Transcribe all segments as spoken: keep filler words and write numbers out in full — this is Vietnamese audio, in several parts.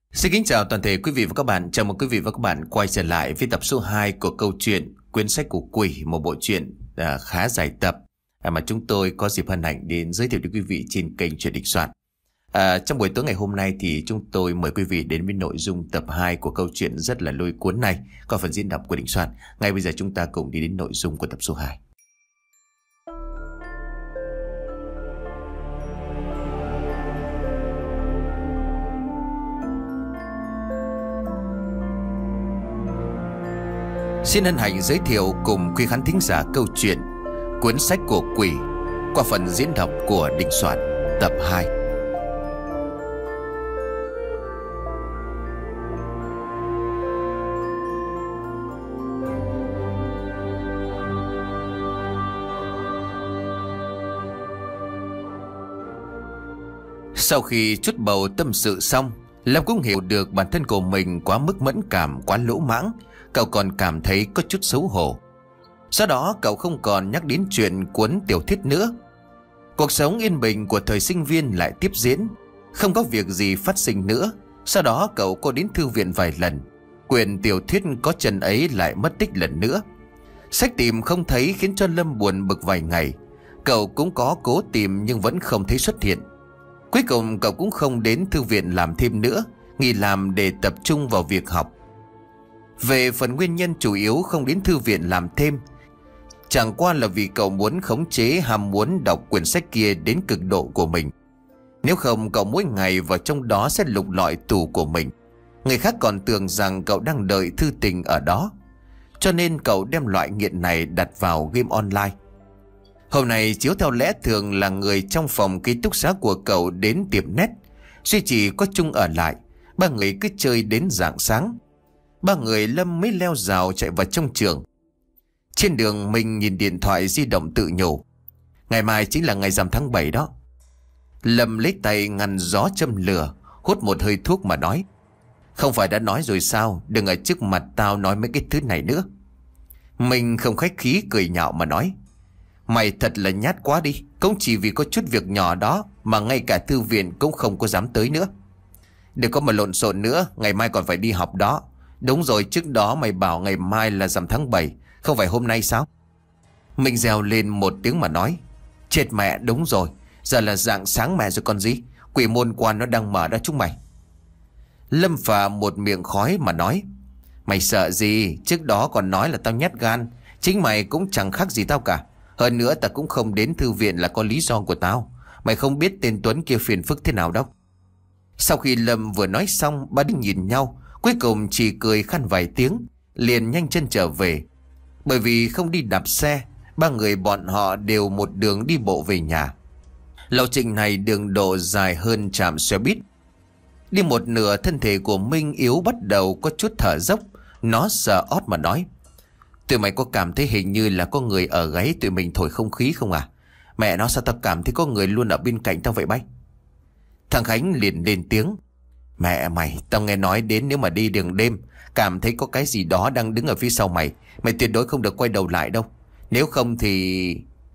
Xin kính chào toàn thể quý vị và các bạn. Chào mừng quý vị và các bạn quay trở lại với tập số hai của câu chuyện Quyển sách của quỷ, một bộ truyện à, khá dài tập à, mà chúng tôi có dịp hân hạnh đến giới thiệu đến quý vị trên kênh Chuyện Đình Soạn. À, trong buổi tối ngày hôm nay thì chúng tôi mời quý vị đến với nội dung tập hai của câu chuyện rất là lôi cuốn này, có phần diễn đọc của Đình Soạn. Ngay bây giờ chúng ta cùng đi đến nội dung của tập số hai. Xin hân hạnh giới thiệu cùng quý khán thính giả câu chuyện Cuốn sách của quỷ qua phần diễn đọc của Đình Soạn, tập hai. Sau khi chút bầu tâm sự xong, Lâm cũng hiểu được bản thân của mình quá mức mẫn cảm, quá lỗ mãng. Cậu còn cảm thấy có chút xấu hổ. Sau đó cậu không còn nhắc đến chuyện cuốn tiểu thuyết nữa. Cuộc sống yên bình của thời sinh viên lại tiếp diễn, không có việc gì phát sinh nữa. Sau đó cậu có đến thư viện vài lần. Quyển tiểu thuyết có chân ấy lại mất tích lần nữa. Sách tìm không thấy khiến cho Lâm buồn bực vài ngày. Cậu cũng có cố tìm nhưng vẫn không thấy xuất hiện. Cuối cùng cậu cũng không đến thư viện làm thêm nữa, nghỉ làm để tập trung vào việc học. Về phần nguyên nhân chủ yếu không đến thư viện làm thêm, chẳng qua là vì cậu muốn khống chế ham muốn đọc quyển sách kia đến cực độ của mình. Nếu không cậu mỗi ngày vào trong đó sẽ lục lọi tủ của mình. Người khác còn tưởng rằng cậu đang đợi thư tình ở đó. Cho nên cậu đem loại nghiện này đặt vào game online. Hôm nay chiếu theo lẽ thường là người trong phòng ký túc xá của cậu đến tiệm net, duy chỉ có Trung ở lại. Ba người cứ chơi đến rạng sáng. Ba người Lâm mới leo rào chạy vào trong trường. Trên đường mình nhìn điện thoại di động tự nhủ, ngày mai chính là ngày rằm tháng bảy đó. Lâm lấy tay ngăn gió châm lửa, hút một hơi thuốc mà nói, không phải đã nói rồi sao, đừng ở trước mặt tao nói mấy cái thứ này nữa. Mình không khách khí cười nhạo mà nói, mày thật là nhát quá đi, cũng chỉ vì có chút việc nhỏ đó mà ngay cả thư viện cũng không có dám tới nữa. Đừng có mà lộn xộn nữa, ngày mai còn phải đi học đó. Đúng rồi, trước đó mày bảo ngày mai là rằm tháng bảy, không phải hôm nay sao? Mình reo lên một tiếng mà nói, chết mẹ, đúng rồi, giờ là rạng sáng mẹ rồi còn gì, quỷ môn quan nó đang mở đó chúng mày. Lâm phà một miệng khói mà nói, mày sợ gì, trước đó còn nói là tao nhát gan, chính mày cũng chẳng khác gì tao cả. Hơn nữa tao cũng không đến thư viện là có lý do của tao, mày không biết tên Tuấn kia phiền phức thế nào đâu. Sau khi Lâm vừa nói xong, ba đứa nhìn nhau, cuối cùng chỉ cười khăn vài tiếng, liền nhanh chân trở về. Bởi vì không đi đạp xe, ba người bọn họ đều một đường đi bộ về nhà. Lộ trình này đường độ dài hơn trạm xe buýt. Đi một nửa thân thể của Minh yếu bắt đầu có chút thở dốc. Nó sợ ót mà nói, tụi mày có cảm thấy hình như là có người ở gáy tụi mình thổi không khí không à? Mẹ nó, sao tao cảm thấy có người luôn ở bên cạnh tao vậy bay? Thằng Khánh liền lên tiếng, mẹ mày, tao nghe nói đến nếu mà đi đường đêm cảm thấy có cái gì đó đang đứng ở phía sau mày, mày tuyệt đối không được quay đầu lại đâu. Nếu không thì...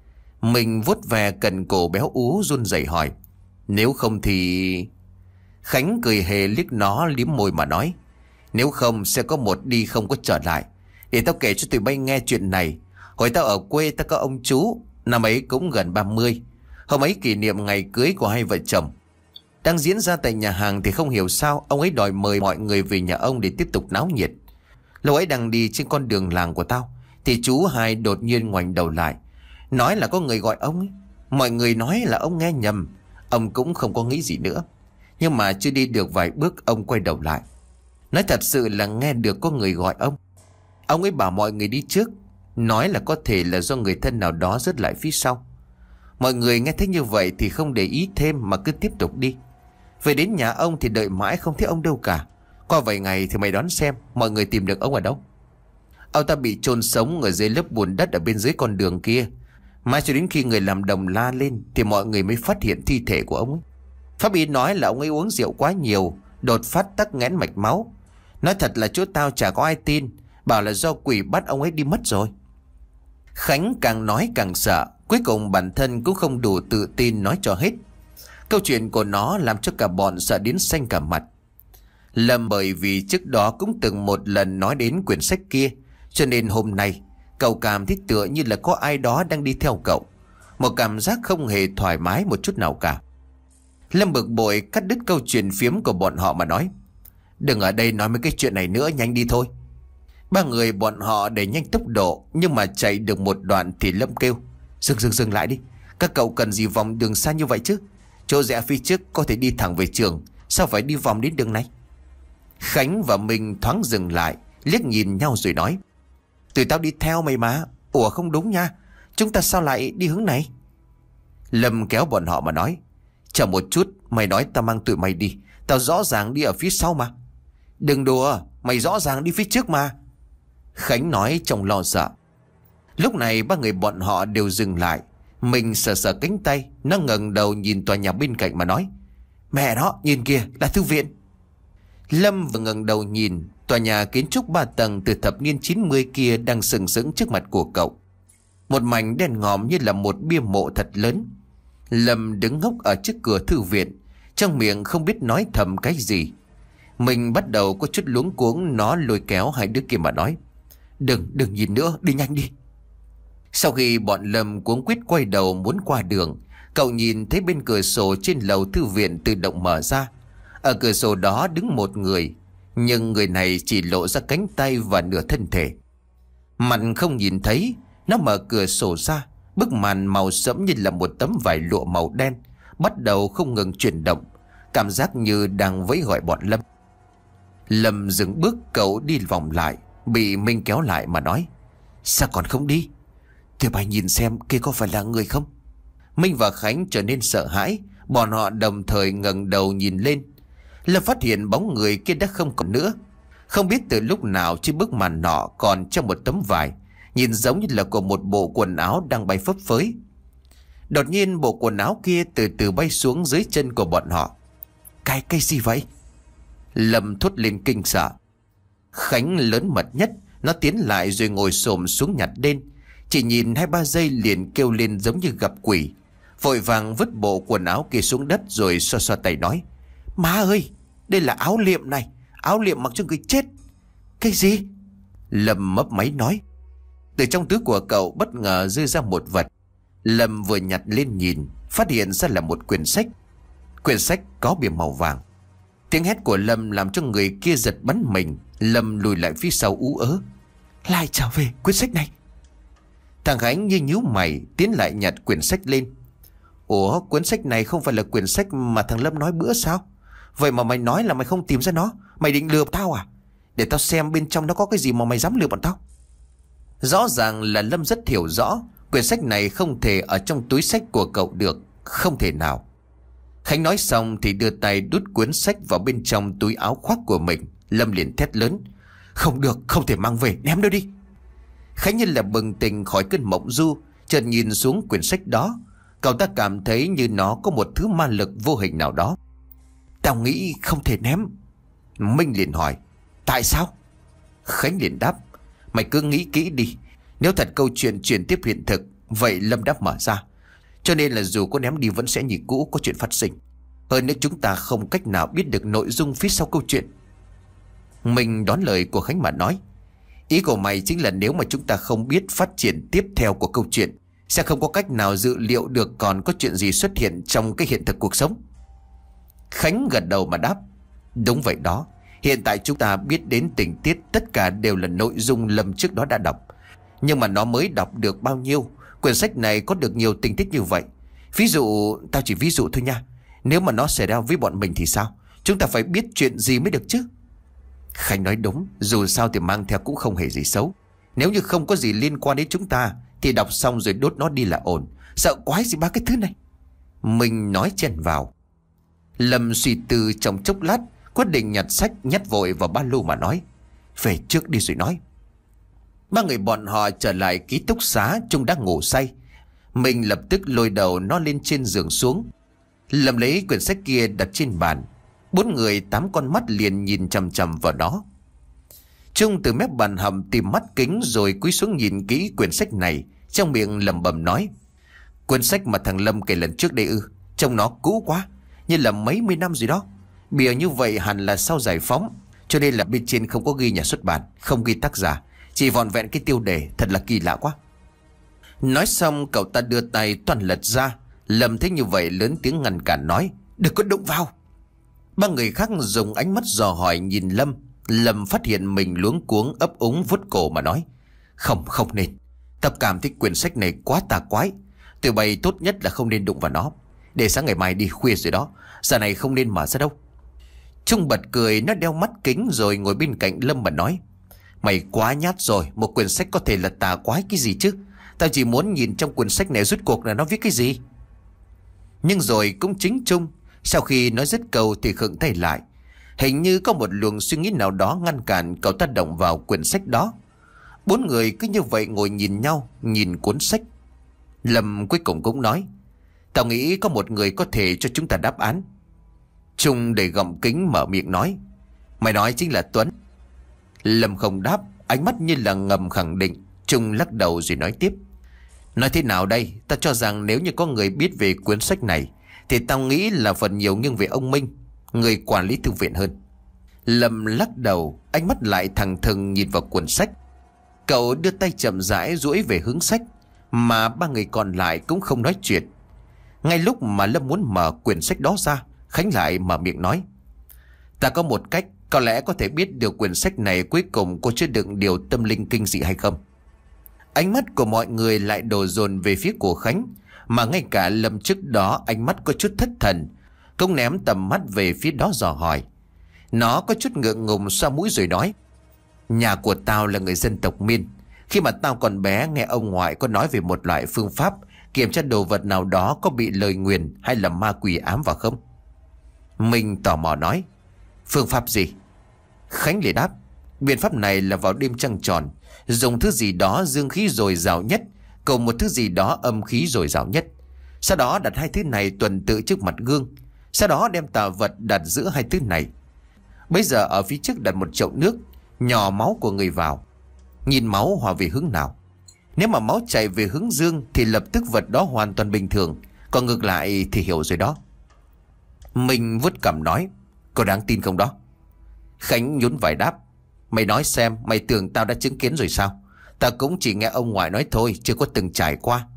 Mình vuốt ve cần cổ béo ú run rẩy hỏi, nếu không thì... Khánh cười hề liếc nó liếm môi mà nói, nếu không sẽ có một đi không có trở lại. Để tao kể cho tụi bay nghe chuyện này. Hồi tao ở quê tao có ông chú, năm ấy cũng gần ba mươi. Hôm ấy kỷ niệm ngày cưới của hai vợ chồng đang diễn ra tại nhà hàng thì không hiểu sao ông ấy đòi mời mọi người về nhà ông để tiếp tục náo nhiệt. Lúc ấy đang đi trên con đường làng của tao thì chú hai đột nhiên ngoảnh đầu lại, nói là có người gọi ông ấy. Mọi người nói là ông nghe nhầm. Ông cũng không có nghĩ gì nữa. Nhưng mà chưa đi được vài bước ông quay đầu lại, nói thật sự là nghe được có người gọi ông. Ông ấy bảo mọi người đi trước, nói là có thể là do người thân nào đó rớt lại phía sau. Mọi người nghe thấy như vậy thì không để ý thêm mà cứ tiếp tục đi. Về đến nhà ông thì đợi mãi không thấy ông đâu cả. Qua vài ngày thì mày đoán xem mọi người tìm được ông ở đâu? Ông ta bị chôn sống ở dưới lớp bùn đất ở bên dưới con đường kia. Mãi cho đến khi người làm đồng la lên thì mọi người mới phát hiện thi thể của ông ấy. Pháp y nói là ông ấy uống rượu quá nhiều, đột phát tắc nghẽn mạch máu. Nói thật là chỗ tao chả có ai tin, bảo là do quỷ bắt ông ấy đi mất rồi. Khánh càng nói càng sợ, cuối cùng bản thân cũng không đủ tự tin nói cho hết. Câu chuyện của nó làm cho cả bọn sợ đến xanh cả mặt. Lâm bởi vì trước đó cũng từng một lần nói đến quyển sách kia, cho nên hôm nay cậu cảm thấy tựa như là có ai đó đang đi theo cậu. Một cảm giác không hề thoải mái một chút nào cả. Lâm bực bội cắt đứt câu chuyện phiếm của bọn họ mà nói: "Đừng ở đây nói mấy cái chuyện này nữa, nhanh đi thôi." Ba người bọn họ đẩy nhanh tốc độ, nhưng mà chạy được một đoạn thì Lâm kêu: Dừng dừng dừng lại đi. Các cậu cần gì vòng đường xa như vậy chứ? Chỗ rẽ phía trước có thể đi thẳng về trường, sao phải đi vòng đến đường này? Khánh và Minh thoáng dừng lại, liếc nhìn nhau rồi nói: Tụi tao đi theo mày mà. Ủa không đúng nha, chúng ta sao lại đi hướng này? Lâm kéo bọn họ mà nói: Chờ một chút, mày nói tao mang tụi mày đi, tao rõ ràng đi ở phía sau mà. Đừng đùa, mày rõ ràng đi phía trước mà, Khánh nói trong lo sợ. Lúc này ba người bọn họ đều dừng lại. Mình sờ sờ cánh tay, nó ngẩng đầu nhìn tòa nhà bên cạnh mà nói: Mẹ nó, nhìn kìa, là thư viện. Lâm vừa ngẩng đầu nhìn, tòa nhà kiến trúc ba tầng từ thập niên chín mươi kia đang sừng sững trước mặt của cậu. Một mảnh đen ngòm như là một bia mộ thật lớn. Lâm đứng ngốc ở trước cửa thư viện, trong miệng không biết nói thầm cái gì. Mình bắt đầu có chút luống cuống, nó lôi kéo hai đứa kia mà nói: Đừng, đừng nhìn nữa, đi nhanh đi. Sau khi bọn Lâm cuống quýt quay đầu muốn qua đường, cậu nhìn thấy bên cửa sổ trên lầu thư viện tự động mở ra. Ở cửa sổ đó đứng một người, nhưng người này chỉ lộ ra cánh tay và nửa thân thể. Mặt không nhìn thấy. Nó mở cửa sổ ra, bức màn màu sẫm như là một tấm vải lụa màu đen bắt đầu không ngừng chuyển động, cảm giác như đang vẫy gọi bọn Lâm. Lâm dừng bước, cậu đi vòng lại, bị Minh kéo lại mà nói: Sao còn không đi? Thì mày nhìn xem kia có phải là người không? Minh và Khánh trở nên sợ hãi, bọn họ đồng thời ngẩng đầu nhìn lên. Lâm phát hiện bóng người kia đã không còn nữa. Không biết từ lúc nào trên bức màn nọ còn trong một tấm vải, nhìn giống như là của một bộ quần áo đang bay phấp phới. Đột nhiên bộ quần áo kia từ từ bay xuống dưới chân của bọn họ. Cái cái gì vậy? Lâm thốt lên kinh sợ. Khánh lớn mật nhất, nó tiến lại rồi ngồi xổm xuống nhặt lên. Chỉ nhìn hai ba giây liền kêu lên giống như gặp quỷ, vội vàng vứt bộ quần áo kia xuống đất rồi xoa xoa tay nói: Má ơi, đây là áo liệm này, áo liệm mặc cho người chết. Cái gì? Lâm mấp máy nói. Từ trong túi của cậu bất ngờ rơi ra một vật. Lâm vừa nhặt lên nhìn, phát hiện ra là một quyển sách. Quyển sách có bìa màu vàng. Tiếng hét của Lâm làm cho người kia giật bắn mình. Lâm lùi lại phía sau ú ớ: Lại trở về quyển sách này. Thằng Khánh như nhíu mày tiến lại nhặt quyển sách lên. Ủa, cuốn sách này không phải là quyển sách mà thằng Lâm nói bữa sao? Vậy mà mày nói là mày không tìm ra nó, mày định lừa tao à? Để tao xem bên trong nó có cái gì mà mày dám lừa bọn tao. Rõ ràng là Lâm rất hiểu rõ quyển sách này không thể ở trong túi sách của cậu được, không thể nào. Khánh nói xong thì đưa tay đút cuốn sách vào bên trong túi áo khoác của mình. Lâm liền thét lớn: Không được, không thể mang về, ném nó đi. Khánh như là bừng tỉnh khỏi cơn mộng du, chợt nhìn xuống quyển sách đó. Cậu ta cảm thấy như nó có một thứ ma lực vô hình nào đó. Tao nghĩ không thể ném. Minh liền hỏi: Tại sao? Khánh liền đáp: Mày cứ nghĩ kỹ đi. Nếu thật câu chuyện chuyển tiếp hiện thực, vậy Lâm đã mở ra, cho nên là dù có ném đi vẫn sẽ như cũ, có chuyện phát sinh. Hơn nữa chúng ta không cách nào biết được nội dung phía sau câu chuyện. Mình đón lời của Khánh mà nói: Ý của mày chính là nếu mà chúng ta không biết phát triển tiếp theo của câu chuyện, sẽ không có cách nào dự liệu được còn có chuyện gì xuất hiện trong cái hiện thực cuộc sống. Khánh gật đầu mà đáp: Đúng vậy đó. Hiện tại chúng ta biết đến tình tiết tất cả đều là nội dung Lâm trước đó đã đọc. Nhưng mà nó mới đọc được bao nhiêu? Quyển sách này có được nhiều tình tiết như vậy. Ví dụ, tao chỉ ví dụ thôi nha. Nếu mà nó xảy ra với bọn mình thì sao? Chúng ta phải biết chuyện gì mới được chứ? Khánh nói đúng, dù sao thì mang theo cũng không hề gì xấu. Nếu như không có gì liên quan đến chúng ta thì đọc xong rồi đốt nó đi là ổn. Sợ quái gì ba cái thứ này? Mình nói chen vào. Lâm suy tư trong chốc lát, quyết định nhặt sách nhét vội vào ba lô mà nói: Về trước đi rồi nói. Ba người bọn họ trở lại ký túc xá, chúng đã ngủ say. Mình lập tức lôi đầu nó lên trên giường xuống. Lâm lấy quyển sách kia đặt trên bàn. Bốn người tám con mắt liền nhìn chằm chằm vào đó. Trung từ mép bàn hầm tìm mắt kính rồi cúi xuống nhìn kỹ quyển sách này, trong miệng lẩm bẩm nói: Quyển sách mà thằng Lâm kể lần trước đây ư? Trông nó cũ quá, như là mấy mươi năm gì đó. Bìa như vậy hẳn là sau giải phóng, cho nên là bên trên không có ghi nhà xuất bản, không ghi tác giả, chỉ vọn vẹn cái tiêu đề. Thật là kỳ lạ quá. Nói xong cậu ta đưa tay toàn lật ra. Lâm thấy như vậy lớn tiếng ngăn cản nói: đừng có đụng vào. Ba người khác dùng ánh mắt dò hỏi nhìn Lâm. Lâm phát hiện mình luống cuống ấp úng vuốt cổ mà nói: Không không nên. Tao cảm thấy quyển sách này quá tà quái. Tụi bay tốt nhất là không nên đụng vào nó. Để sáng ngày mai đi, khuya rồi đó, giờ này không nên mở ra đâu. Trung bật cười, nó đeo mắt kính rồi ngồi bên cạnh Lâm mà nói: Mày quá nhát rồi. Một quyển sách có thể là tà quái cái gì chứ? Tao chỉ muốn nhìn trong quyển sách này rốt cuộc là nó viết cái gì. Nhưng rồi cũng chính Trung, sau khi nói dứt câu thì khựng tay lại. Hình như có một luồng suy nghĩ nào đó ngăn cản cậu ta động vào quyển sách đó. Bốn người cứ như vậy ngồi nhìn nhau, nhìn cuốn sách. Lâm cuối cùng cũng nói: Tao nghĩ có một người có thể cho chúng ta đáp án. Trung để gọng kính mở miệng nói: Mày nói chính là Tuấn. Lâm không đáp, ánh mắt như là ngầm khẳng định. Trung lắc đầu rồi nói tiếp: Nói thế nào đây? Tao cho rằng nếu như có người biết về cuốn sách này thì tao nghĩ là phần nhiều nghiêng về ông Minh, người quản lý thư viện hơn. Lâm lắc đầu, ánh mắt lại thẳng thừng nhìn vào cuốn sách. Cậu đưa tay chậm rãi duỗi về hướng sách, mà ba người còn lại cũng không nói chuyện. Ngay lúc mà Lâm muốn mở quyển sách đó ra, Khánh lại mở miệng nói: Ta có một cách, có lẽ có thể biết được quyển sách này cuối cùng có chứa đựng điều tâm linh kinh dị hay không. Ánh mắt của mọi người lại đổ dồn về phía của Khánh, mà ngay cả Lâm trước đó ánh mắt có chút thất thần, cũng ném tầm mắt về phía đó dò hỏi. Nó có chút ngượng ngùng xoa mũi rồi nói: Nhà của tao là người dân tộc Miên. Khi mà tao còn bé nghe ông ngoại có nói về một loại phương pháp kiểm tra đồ vật nào đó có bị lời nguyền hay là ma quỷ ám vào không. Mình tò mò nói: Phương pháp gì? Khánh liền đáp: Biện pháp này là vào đêm trăng tròn, dùng thứ gì đó dương khí dồi dào nhất cùng một thứ gì đó âm khí dồi dào nhất. Sau đó đặt hai thứ này tuần tự trước mặt gương. Sau đó đem tà vật đặt giữa hai thứ này. Bây giờ ở phía trước đặt một chậu nước, nhỏ máu của người vào, nhìn máu hòa về hướng nào. Nếu mà máu chảy về hướng dương thì lập tức vật đó hoàn toàn bình thường, còn ngược lại thì hiểu rồi đó. Mình vuốt cằm nói: Có đáng tin không đó? Khánh nhún vai đáp: Mày nói xem, mày tưởng tao đã chứng kiến rồi sao? Tao cũng chỉ nghe ông ngoại nói thôi, chưa có từng trải qua.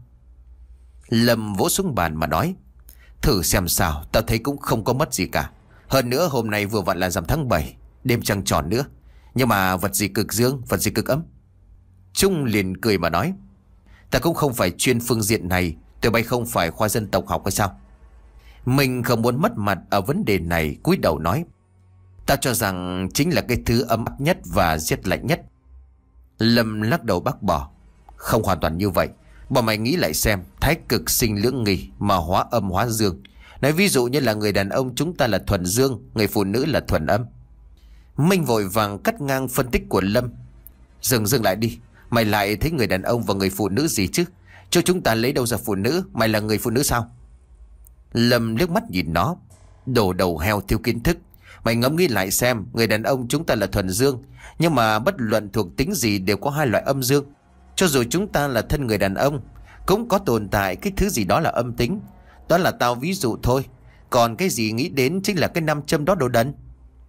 Lâm vỗ xuống bàn mà nói: Thử xem sao, tao thấy cũng không có mất gì cả. Hơn nữa hôm nay vừa vặn là rằm tháng bảy, đêm trăng tròn nữa. Nhưng mà vật gì cực dương, vật gì cực âm? Trung liền cười mà nói: Ta cũng không phải chuyên phương diện này, tụi bay không phải khoa dân tộc học hay sao? Mình không muốn mất mặt ở vấn đề này, cúi đầu nói: Ta cho rằng chính là cái thứ ấm áp nhất và rét lạnh nhất. Lâm lắc đầu bác bỏ: Không hoàn toàn như vậy. Bọn mày nghĩ lại xem, thái cực sinh lưỡng nghi mà hóa âm hóa dương. Nói ví dụ như là người đàn ông chúng ta là thuần dương, người phụ nữ là thuần âm. Minh vội vàng cắt ngang phân tích của Lâm: Dừng dừng lại đi. Mày lại thấy người đàn ông và người phụ nữ gì chứ? Cho chúng ta lấy đâu ra phụ nữ? Mày là người phụ nữ sao? Lâm liếc mắt nhìn nó: Đồ đầu heo thiếu kiến thức. Mày ngẫm nghĩ lại xem, người đàn ông chúng ta là thuần dương, nhưng mà bất luận thuộc tính gì đều có hai loại âm dương. Cho dù chúng ta là thân người đàn ông, cũng có tồn tại cái thứ gì đó là âm tính. Đó là tao ví dụ thôi. Còn cái gì nghĩ đến chính là cái nam châm đó đồ đần.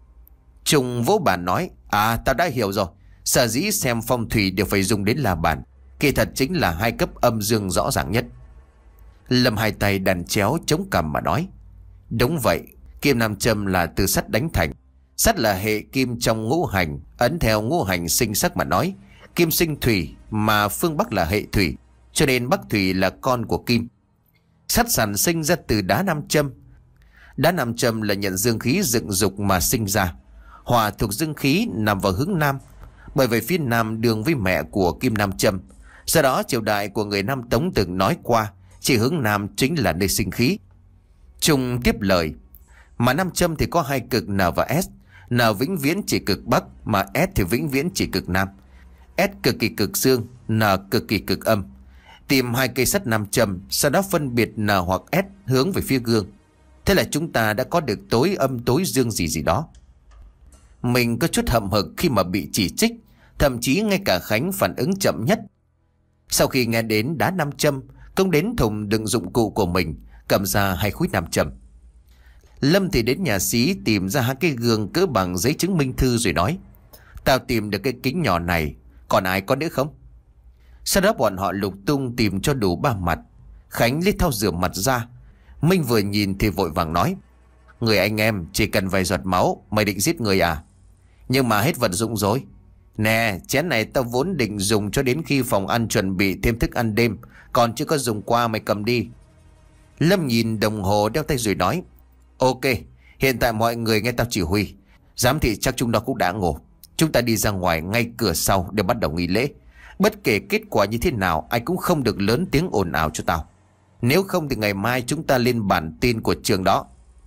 Trung vỗ bàn nói: À, tao đã hiểu rồi. Sở dĩ xem phong thủy đều phải dùng đến la bàn, kỳ thật chính là hai cấp âm dương rõ ràng nhất. Lâm hai tay đàn chéo chống cằm mà nói: Đúng vậy. Kim nam châm là từ sắt đánh thành. Sắt là hệ kim trong ngũ hành, ấn theo ngũ hành sinh sắc mà nói. Kim sinh thủy, mà phương Bắc là hệ thủy, cho nên Bắc thủy là con của kim. Sắt sản sinh ra từ đá nam châm. Đá nam châm là nhận dương khí dựng dục mà sinh ra. Hỏa thuộc dương khí nằm vào hướng nam, bởi vì phía nam đường với mẹ của kim nam châm. Do đó triều đại của người Nam Tống từng nói qua, chỉ hướng nam chính là nơi sinh khí. Trung tiếp lời: Mà nam châm thì có hai cực N và S. N vĩnh viễn chỉ cực Bắc, mà S thì vĩnh viễn chỉ cực Nam. S cực kỳ cực dương, N cực kỳ cực âm. Tìm hai cây sắt nam châm, sau đó phân biệt N hoặc S hướng về phía gương. Thế là chúng ta đã có được tối âm tối dương gì gì đó. Mình có chút hậm hực khi mà bị chỉ trích, thậm chí ngay cả Khánh phản ứng chậm nhất. Sau khi nghe đến đá nam châm, công đến thùng đựng dụng cụ của mình, cầm ra hai khối nam châm. Lâm thì đến nhà xí tìm ra hai cái gương cỡ bằng giấy chứng minh thư rồi nói: Tao tìm được cái kính nhỏ này, còn ai có nữa không? Sau đó bọn họ lục tung tìm cho đủ ba mặt. Khánh lấy thau rửa mặt ra. Minh vừa nhìn thì vội vàng nói: Người anh em chỉ cần vài giọt máu, mày định giết người à? Nhưng mà hết vật dụng rồi. Nè, chén này tao vốn định dùng cho đến khi phòng ăn chuẩn bị thêm thức ăn đêm, còn chưa có dùng qua, mày cầm đi. Lâm nhìn đồng hồ đeo tay rồi nói: Ok, hiện tại mọi người nghe tao chỉ huy. Giám thị chắc chúng nó cũng đã ngủ. Chúng ta đi ra ngoài ngay cửa sau để bắt đầu nghi lễ. Bất kể kết quả như thế nào, ai cũng không được lớn tiếng ồn ào cho tao. Nếu không thì ngày mai chúng ta lên bản tin của trường đó.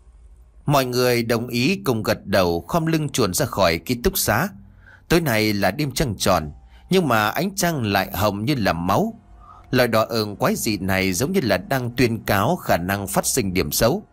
Mọi người đồng ý cùng gật đầu, khom lưng chuồn ra khỏi ký túc xá. Tối nay là đêm trăng tròn, nhưng mà ánh trăng lại hồng như là máu. Loại đỏ ửng quái dị này giống như là đang tuyên cáo khả năng phát sinh điểm xấu.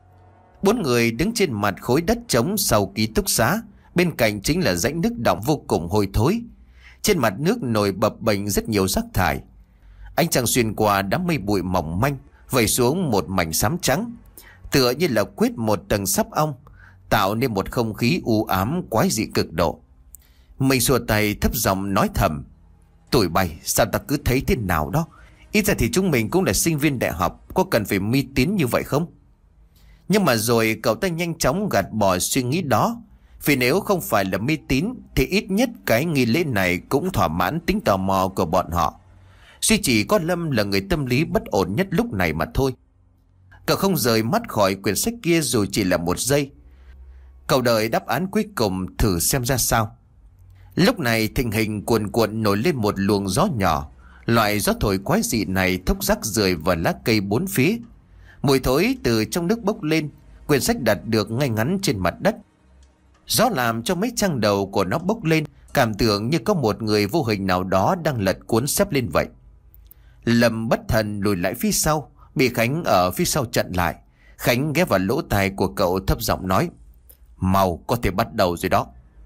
Bốn người đứng trên mặt khối đất trống sau ký túc xá. Bên cạnh chính là rãnh nước đọng vô cùng hôi thối. Trên mặt nước nổi bập bềnh rất nhiều rác thải. Ánh trăng xuyên qua đám mây bụi mỏng manh, vẩy xuống một mảnh xám trắng, tựa như là quét một tầng sáp ong, tạo nên một không khí u ám quái dị cực độ. Mình xua tay thấp giọng nói thầm: Tụi bay, sao ta cứ thấy thế nào đó? Ít ra thì chúng mình cũng là sinh viên đại học, có cần phải mê tín như vậy không? Nhưng mà rồi cậu ta nhanh chóng gạt bỏ suy nghĩ đó. Vì nếu không phải là mê tín thì ít nhất cái nghi lễ này cũng thỏa mãn tính tò mò của bọn họ. Duy chỉ có Lâm là người tâm lý bất ổn nhất lúc này mà thôi. Cậu không rời mắt khỏi quyển sách kia dù chỉ là một giây. Cậu đợi đáp án cuối cùng thử xem ra sao. Lúc này thình hình cuồn cuộn nổi lên một luồng gió nhỏ. Loại gió thổi quái dị này thốc rác rưởi vào lá cây bốn phía. Mùi thối từ trong nước bốc lên. Quyển sách đặt được ngay ngắn trên mặt đất. Gió làm cho mấy trang đầu của nó bốc lên, cảm tưởng như có một người vô hình nào đó đang lật cuốn xếp lên vậy. Lâm bất thần lùi lại phía sau, bị Khánh ở phía sau chặn lại. Khánh ghé vào lỗ tai của cậu thấp giọng nói: Mau, có thể bắt đầu rồi đó.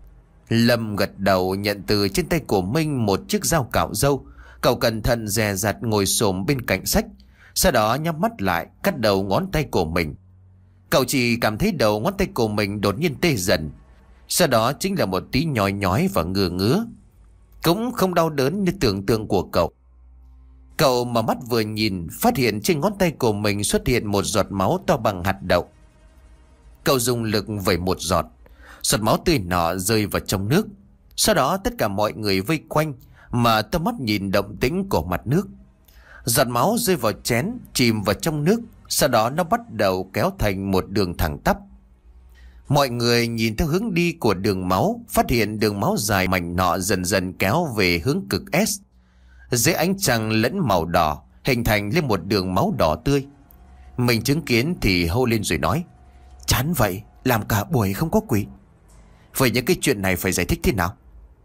Lâm gật đầu nhận từ trên tay của Minh một chiếc dao cạo râu. Cậu cẩn thận dè dặt ngồi xổm bên cạnh sách, sau đó nhắm mắt lại cắt đầu ngón tay của mình. Cậu chỉ cảm thấy đầu ngón tay của mình đột nhiên tê dần. Sau đó chính là một tí nhói nhói và ngứa ngứa. Cũng không đau đớn như tưởng tượng của cậu. Cậu mở mắt vừa nhìn, phát hiện trên ngón tay của mình xuất hiện một giọt máu to bằng hạt đậu. Cậu dùng lực vẩy một giọt, giọt máu tươi nọ rơi vào trong nước. Sau đó tất cả mọi người vây quanh mà tầm mắt nhìn động tĩnh của mặt nước. Giọt máu rơi vào chén, chìm vào trong nước. Sau đó nó bắt đầu kéo thành một đường thẳng tắp. Mọi người nhìn theo hướng đi của đường máu, phát hiện đường máu dài mảnh nọ dần dần kéo về hướng cực S. Dưới ánh trăng lẫn màu đỏ, hình thành lên một đường máu đỏ tươi. Mình chứng kiến thì hô lên rồi nói: Chán vậy, làm cả buổi không có quỷ. Vậy những cái chuyện này phải giải thích thế nào?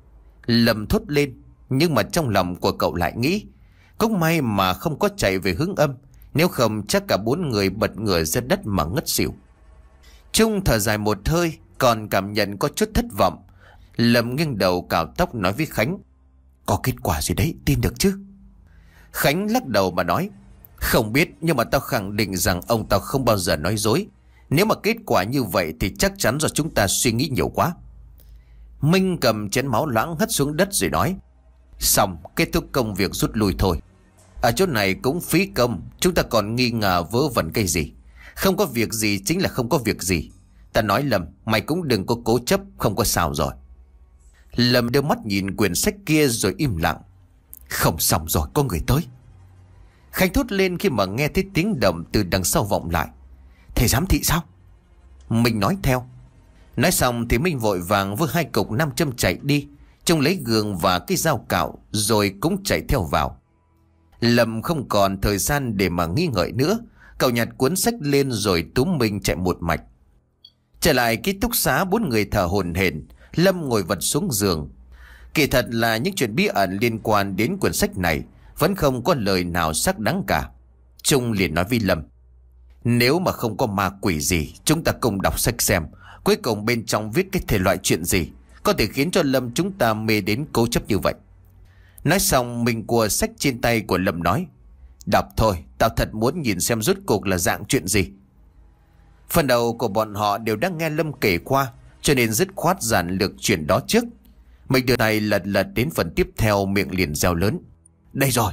Lâm thốt lên, nhưng mà trong lòng của cậu lại nghĩ: cũng may mà không có chạy về hướng âm, nếu không chắc cả bốn người bật ngửa ra đất mà ngất xỉu. Trung thở dài một hơi, còn cảm nhận có chút thất vọng. Lâm nghiêng đầu cào tóc nói với Khánh: Có kết quả gì đấy, tin được chứ? Khánh lắc đầu mà nói: Không biết, nhưng mà tao khẳng định rằng ông tao không bao giờ nói dối. Nếu mà kết quả như vậy thì chắc chắn do chúng ta suy nghĩ nhiều quá. Minh cầm chén máu loãng hất xuống đất rồi nói: Xong, kết thúc công việc rút lui thôi. Ở chỗ này cũng phí công, chúng ta còn nghi ngờ vớ vẩn cái gì. Không có việc gì chính là không có việc gì. Ta nói Lâm, mày cũng đừng có cố chấp, không có sao rồi. Lâm đưa mắt nhìn quyển sách kia rồi im lặng. Không xong rồi, có người tới. Khánh thốt lên khi mà nghe thấy tiếng động từ đằng sau vọng lại. Thầy giám thị sao? Mình nói theo. Nói xong thì Minh vội vàng với hai cục nam châm chạy đi, trông lấy gương và cái dao cạo rồi cũng chạy theo vào. Lâm không còn thời gian để mà nghi ngợi nữa. Cậu nhặt cuốn sách lên rồi túm Minh chạy một mạch. Trở lại ký túc xá, bốn người thở hổn hển. Lâm ngồi vật xuống giường. Kỳ thật là những chuyện bí ẩn liên quan đến quyển sách này vẫn không có lời nào xác đáng cả. Trung liền nói với Lâm: Nếu mà không có ma quỷ gì, chúng ta cùng đọc sách xem cuối cùng bên trong viết cái thể loại chuyện gì có thể khiến cho Lâm chúng ta mê đến cố chấp như vậy. Nói xong mình cua sách trên tay của Lâm nói: Đọc thôi, tao thật muốn nhìn xem rốt cuộc là dạng chuyện gì. Phần đầu của bọn họ đều đã nghe Lâm kể qua, cho nên dứt khoát giản lược chuyện đó trước. Mấy đứa này lật lật đến phần tiếp theo, miệng liền reo lớn: đây rồi!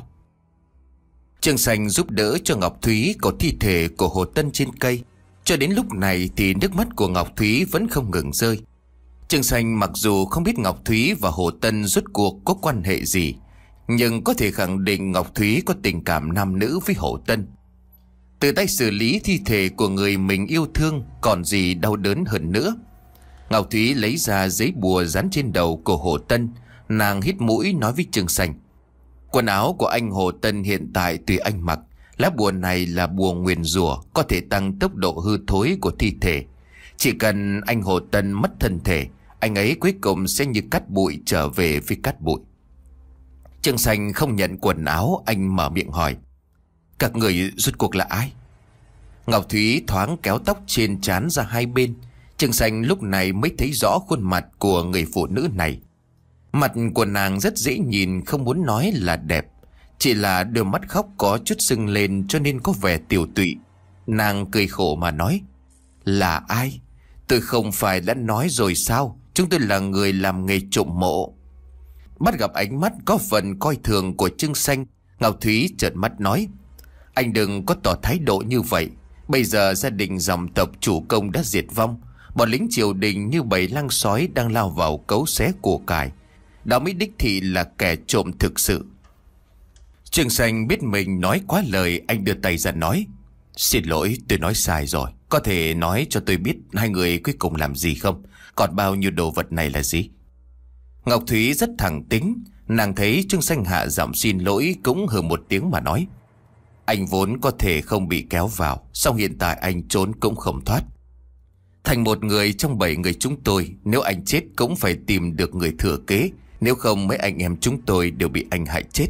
Trương Sanh giúp đỡ cho Ngọc Thúy có thi thể của Hồ Tân trên cây. Cho đến lúc này thì nước mắt của Ngọc Thúy vẫn không ngừng rơi. Trương Sanh mặc dù không biết Ngọc Thúy và Hồ Tân rốt cuộc có quan hệ gì, nhưng có thể khẳng định Ngọc Thúy có tình cảm nam nữ với Hồ Tân. Từ tay xử lý thi thể của người mình yêu thương còn gì đau đớn hơn nữa. Ngọc Thúy lấy ra giấy bùa dán trên đầu của Hồ Tân. Nàng hít mũi nói với Trương Sanh: quần áo của anh Hồ Tân hiện tại tùy anh mặc. Lá bùa này là bùa nguyền rủa, có thể tăng tốc độ hư thối của thi thể. Chỉ cần anh Hồ Tân mất thân thể, anh ấy cuối cùng sẽ như cát bụi trở về với cát bụi. Trương Sanh không nhận quần áo, anh mở miệng hỏi: các người rốt cuộc là ai? Ngọc Thúy thoáng kéo tóc trên trán ra hai bên. Trương Sanh lúc này mới thấy rõ khuôn mặt của người phụ nữ này. Mặt của nàng rất dễ nhìn, không muốn nói là đẹp, chỉ là đôi mắt khóc có chút sưng lên cho nên có vẻ tiều tụy. Nàng cười khổ mà nói: là ai? Tôi không phải đã nói rồi sao? Chúng tôi là người làm nghề trộm mộ. Bắt gặp ánh mắt có phần coi thường của Trương Sanh, Ngọc Thúy trợn mắt nói: anh đừng có tỏ thái độ như vậy. Bây giờ gia đình dòng tộc chủ công đã diệt vong, bọn lính triều đình như bầy lang sói đang lao vào cấu xé của cải. Đó mới đích thị là kẻ trộm thực sự. Trương Sanh biết mình nói quá lời, anh đưa tay ra nói: xin lỗi, tôi nói sai rồi. Có thể nói cho tôi biết hai người cuối cùng làm gì không? Còn bao nhiêu đồ vật này là gì? Ngọc Thúy rất thẳng tính. Nàng thấy Trương Sanh hạ giọng xin lỗi cũng hừ một tiếng mà nói: anh vốn có thể không bị kéo vào, song hiện tại anh trốn cũng không thoát. Thành một người trong bảy người chúng tôi, nếu anh chết cũng phải tìm được người thừa kế, nếu không mấy anh em chúng tôi đều bị anh hại chết.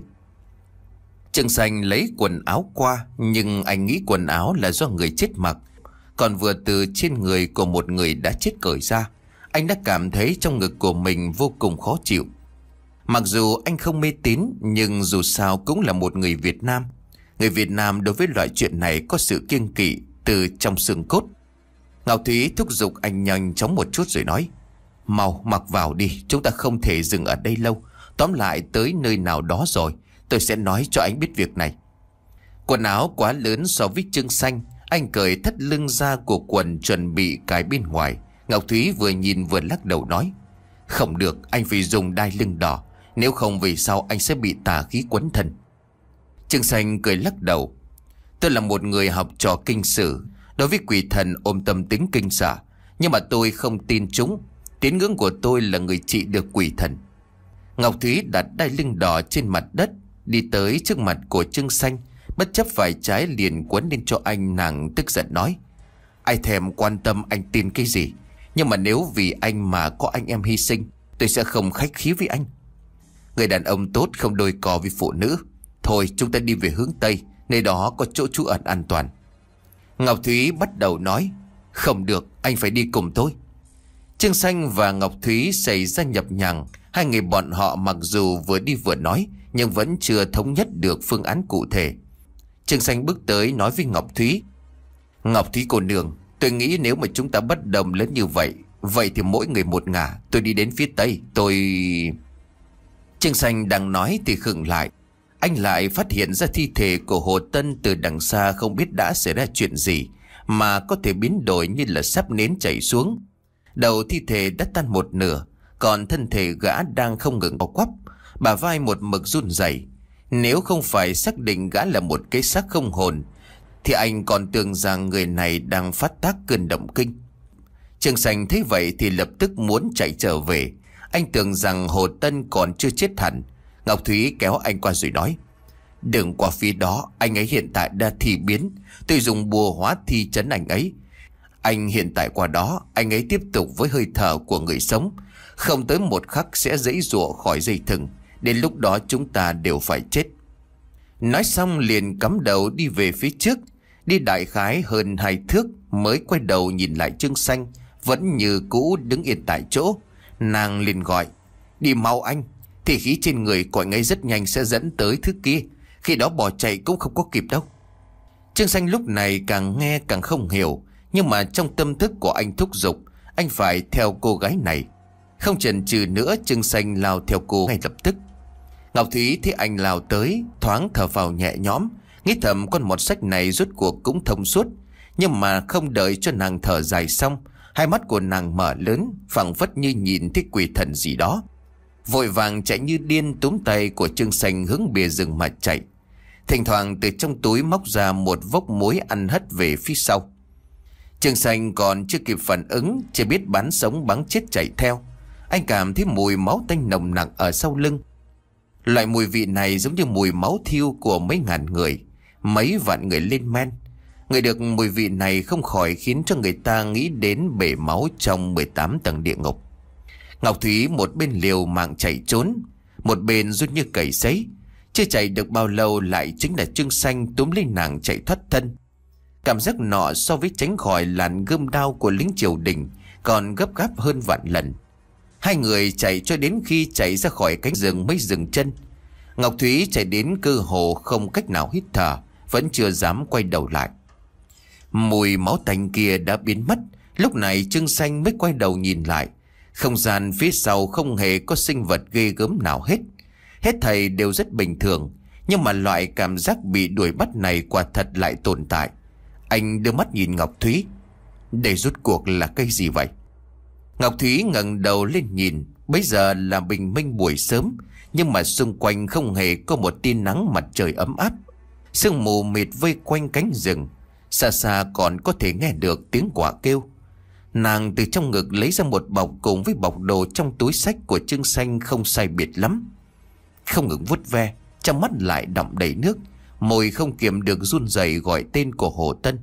Trương Sanh lấy quần áo qua, nhưng anh nghĩ quần áo là do người chết mặc, còn vừa từ trên người của một người đã chết cởi ra, anh đã cảm thấy trong ngực của mình vô cùng khó chịu. Mặc dù anh không mê tín, nhưng dù sao cũng là một người Việt Nam. Người Việt Nam đối với loại chuyện này có sự kiêng kỵ từ trong xương cốt. Ngọc Thúy thúc giục anh nhanh chóng một chút rồi nói: mau mặc vào đi, chúng ta không thể dừng ở đây lâu. Tóm lại tới nơi nào đó rồi tôi sẽ nói cho anh biết việc này. Quần áo quá lớn so với Trương Sanh, anh cởi thắt lưng ra của quần chuẩn bị cài bên ngoài. Ngọc Thúy vừa nhìn vừa lắc đầu nói: không được, anh phải dùng đai lưng đỏ, nếu không về sau anh sẽ bị tà khí quấn thân. Trương Sanh cười lắc đầu: tôi là một người học trò kinh sử, đối với quỷ thần ôm tâm tính kinh sợ, nhưng mà tôi không tin chúng. Tín ngưỡng của tôi là người trị được quỷ thần. Ngọc Thúy đặt đai lưng đỏ trên mặt đất, đi tới trước mặt của Trương Sanh, bất chấp phải trái liền quấn lên cho anh. Nàng tức giận nói: ai thèm quan tâm anh tin cái gì, nhưng mà nếu vì anh mà có anh em hy sinh, tôi sẽ không khách khí với anh. Người đàn ông tốt không đôi cò với phụ nữ. Thôi chúng ta đi về hướng Tây, nơi đó có chỗ trú ẩn an toàn. Ngọc Thúy bắt đầu nói: không được, anh phải đi cùng tôi. Trương Sanh và Ngọc Thúy xảy ra nhập nhằng. Hai người bọn họ mặc dù vừa đi vừa nói, nhưng vẫn chưa thống nhất được phương án cụ thể. Trương Sanh bước tới nói với Ngọc Thúy: Ngọc Thúy cô nương, tôi nghĩ nếu mà chúng ta bất đồng lớn như vậy, vậy thì mỗi người một ngả. Tôi đi đến phía Tây, tôi... Trương Sanh đang nói thì khựng lại. Anh lại phát hiện ra thi thể của Hồ Tân từ đằng xa, không biết đã xảy ra chuyện gì mà có thể biến đổi như là sắp nến chảy xuống. Đầu thi thể đã tan một nửa, còn thân thể gã đang không ngừng co quắp, bả vai một mực run rẩy. Nếu không phải xác định gã là một cái xác không hồn, thì anh còn tưởng rằng người này đang phát tác cơn động kinh. Trương Sanh thấy vậy thì lập tức muốn chạy trở về. Anh tưởng rằng Hồ Tân còn chưa chết hẳn. Ngọc Thúy kéo anh qua rồi nói: đừng qua phía đó, anh ấy hiện tại đã thi biến. Tôi dùng bùa hóa thi trấn anh ấy. Anh hiện tại qua đó, anh ấy tiếp tục với hơi thở của người sống, không tới một khắc sẽ giãy giụa khỏi dây thừng. Đến lúc đó chúng ta đều phải chết. Nói xong liền cắm đầu đi về phía trước. Đi đại khái hơn hai thước mới quay đầu nhìn lại Trương Sanh vẫn như cũ đứng yên tại chỗ. Nàng liền gọi: đi mau anh, thì khí trên người của anh ấy rất nhanh sẽ dẫn tới thứ kia. Khi đó bỏ chạy cũng không có kịp đâu. Trương Sanh lúc này càng nghe càng không hiểu, Nhưng mà trong tâm thức của anh thúc giục anh phải theo cô gái này. Không chần chừ nữa, Trương Xanh lao theo cô ngay lập tức. Ngọc Thúy thấy anh lao tới, thoáng thở phào nhẹ nhõm, nghĩ thầm con mọt sách này rốt cuộc cũng thông suốt. Nhưng mà không đợi cho nàng thở dài xong, hai mắt của nàng mở lớn, phảng phất như nhìn thấy quỷ thần gì đó. Vội vàng chạy như điên túm tay của Trương Xanh hướng bìa rừng mà chạy. Thỉnh thoảng từ trong túi móc ra một vốc muối ăn hất về phía sau. Trương Xanh còn chưa kịp phản ứng, chỉ biết bắn sống bắn chết chạy theo. Anh cảm thấy mùi máu tanh nồng nặc ở sau lưng. Loại mùi vị này giống như mùi máu thiêu của mấy ngàn người, mấy vạn người lên men. Người được mùi vị này không khỏi khiến cho người ta nghĩ đến bể máu trong mười tám tầng địa ngục. Ngọc Thúy một bên liều mạng chạy trốn, một bên rút như cầy sấy. Chưa chạy được bao lâu lại chính là Trương Xanh túm lấy nàng chạy thoát thân. Cảm giác nọ so với tránh khỏi làn gươm đao của lính triều đình còn gấp gáp hơn vạn lần. Hai người chạy cho đến khi chạy ra khỏi cánh rừng mới dừng chân. Ngọc Thúy chạy đến cơ hồ không cách nào hít thở, vẫn chưa dám quay đầu lại. Mùi máu tanh kia đã biến mất. Lúc này Trương Xanh mới quay đầu nhìn lại. Không gian phía sau không hề có sinh vật ghê gớm nào hết. Hết thảy đều rất bình thường. Nhưng mà loại cảm giác bị đuổi bắt này quả thật lại tồn tại. Anh đưa mắt nhìn Ngọc Thúy. Đây rốt cuộc là cái gì vậy? Ngọc Thúy ngẩng đầu lên nhìn. Bây giờ là bình minh buổi sớm, nhưng mà xung quanh không hề có một tia nắng mặt trời ấm áp. Sương mù mịt vây quanh cánh rừng. Xa xa còn có thể nghe được tiếng quạ kêu. Nàng từ trong ngực lấy ra một bọc cùng với bọc đồ trong túi xách của Trương Xanh không sai biệt lắm. Không ngừng vuốt ve, trong mắt lại đọng đầy nước, môi không kiềm được run rẩy gọi tên của Hồ Tân.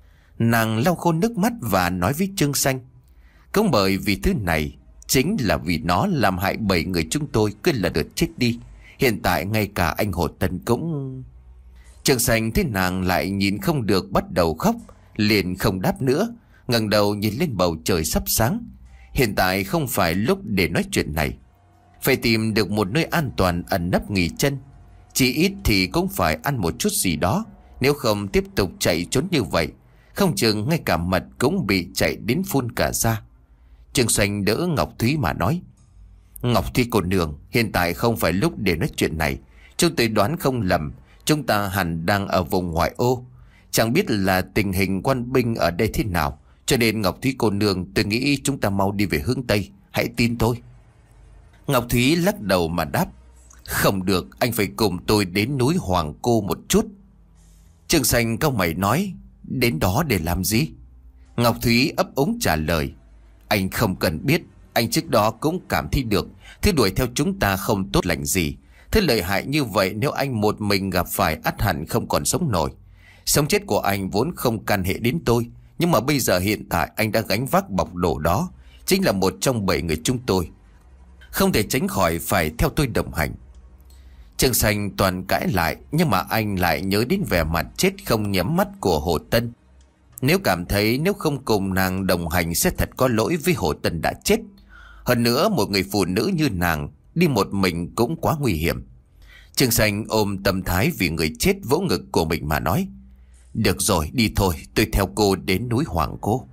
Nàng lau khô nước mắt và nói với Trương Xanh: cũng bởi vì thứ này, chính là vì nó làm hại bảy người chúng tôi cứ là đợt chết đi. Hiện tại ngay cả anh Hồ Tân cũng... Trương Xanh thấy nàng lại nhìn không được bắt đầu khóc, liền không đáp nữa, ngẩng đầu nhìn lên bầu trời sắp sáng. Hiện tại không phải lúc để nói chuyện này. Phải tìm được một nơi an toàn ẩn nấp nghỉ chân. Chỉ ít thì cũng phải ăn một chút gì đó. Nếu không tiếp tục chạy trốn như vậy, không chừng ngay cả mật cũng bị chạy đến phun cả ra. Trương Xanh đỡ Ngọc Thúy mà nói: Ngọc Thúy cô nương, hiện tại không phải lúc để nói chuyện này. Chúng tôi đoán không lầm, chúng ta hẳn đang ở vùng ngoại ô. Chẳng biết là tình hình quân binh ở đây thế nào, cho nên Ngọc Thúy cô nương, tôi nghĩ chúng ta mau đi về hướng Tây. Hãy tin tôi. Ngọc Thúy lắc đầu mà đáp: không được, anh phải cùng tôi đến núi Hoàng Cô một chút. Trương Xanh cau mày nói: đến đó để làm gì? Ngọc Thúy ấp úng trả lời: anh không cần biết. Anh trước đó cũng cảm thấy được thứ đuổi theo chúng ta không tốt lành gì. Thứ lợi hại như vậy nếu anh một mình gặp phải ắt hẳn không còn sống nổi. Sống chết của anh vốn không can hệ đến tôi, nhưng mà bây giờ hiện tại anh đã gánh vác bọc đồ đó, chính là một trong bảy người chúng tôi, không thể tránh khỏi phải theo tôi đồng hành. Trương Xanh toàn cãi lại, nhưng mà anh lại nhớ đến vẻ mặt chết không nhắm mắt của Hồ Tân. Nếu cảm thấy nếu không cùng nàng đồng hành sẽ thật có lỗi với Hồ Tân đã chết. Hơn nữa một người phụ nữ như nàng đi một mình cũng quá nguy hiểm. Trương Xanh ôm tâm thái vì người chết vỗ ngực của mình mà nói: được rồi, đi thôi, tôi theo cô đến núi Hoàng Cô.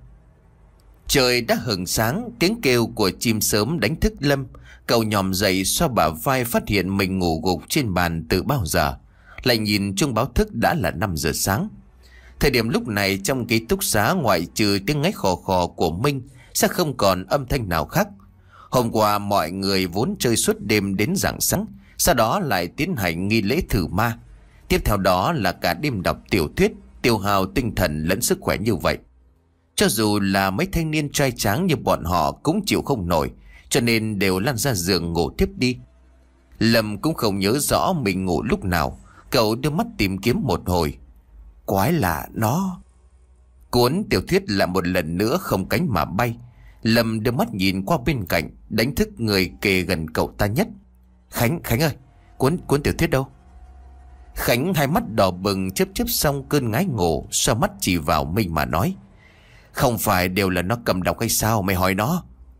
Trời đã hửng sáng, tiếng kêu của chim sớm đánh thức Lâm. Cậu nhòm dậy xoa bả vai, phát hiện mình ngủ gục trên bàn từ bao giờ. Lại nhìn chuông báo thức đã là năm giờ sáng. Thời điểm lúc này trong ký túc xá ngoại trừ tiếng ngáy khò khò của Minh sẽ không còn âm thanh nào khác. Hôm qua mọi người vốn chơi suốt đêm đến rạng sáng, sau đó lại tiến hành nghi lễ thử ma. Tiếp theo đó là cả đêm đọc tiểu thuyết, tiêu hao tinh thần lẫn sức khỏe như vậy. Cho dù là mấy thanh niên trai tráng như bọn họ cũng chịu không nổi, cho nên đều lăn ra giường ngủ tiếp đi. Lâm cũng không nhớ rõ mình ngủ lúc nào. Cậu đưa mắt tìm kiếm một hồi. Quái lạ, nó... Cuốn tiểu thuyết lại một lần nữa không cánh mà bay. Lâm đưa mắt nhìn qua bên cạnh, đánh thức người kề gần cậu ta nhất. Khánh, Khánh ơi, cuốn cuốn tiểu thuyết đâu? Khánh hai mắt đỏ bừng chớp chớp xong cơn ngái ngủ, xoa mắt chỉ vào Minh mà nói: không phải đều là nó cầm đọc hay sao, mày hỏi nó.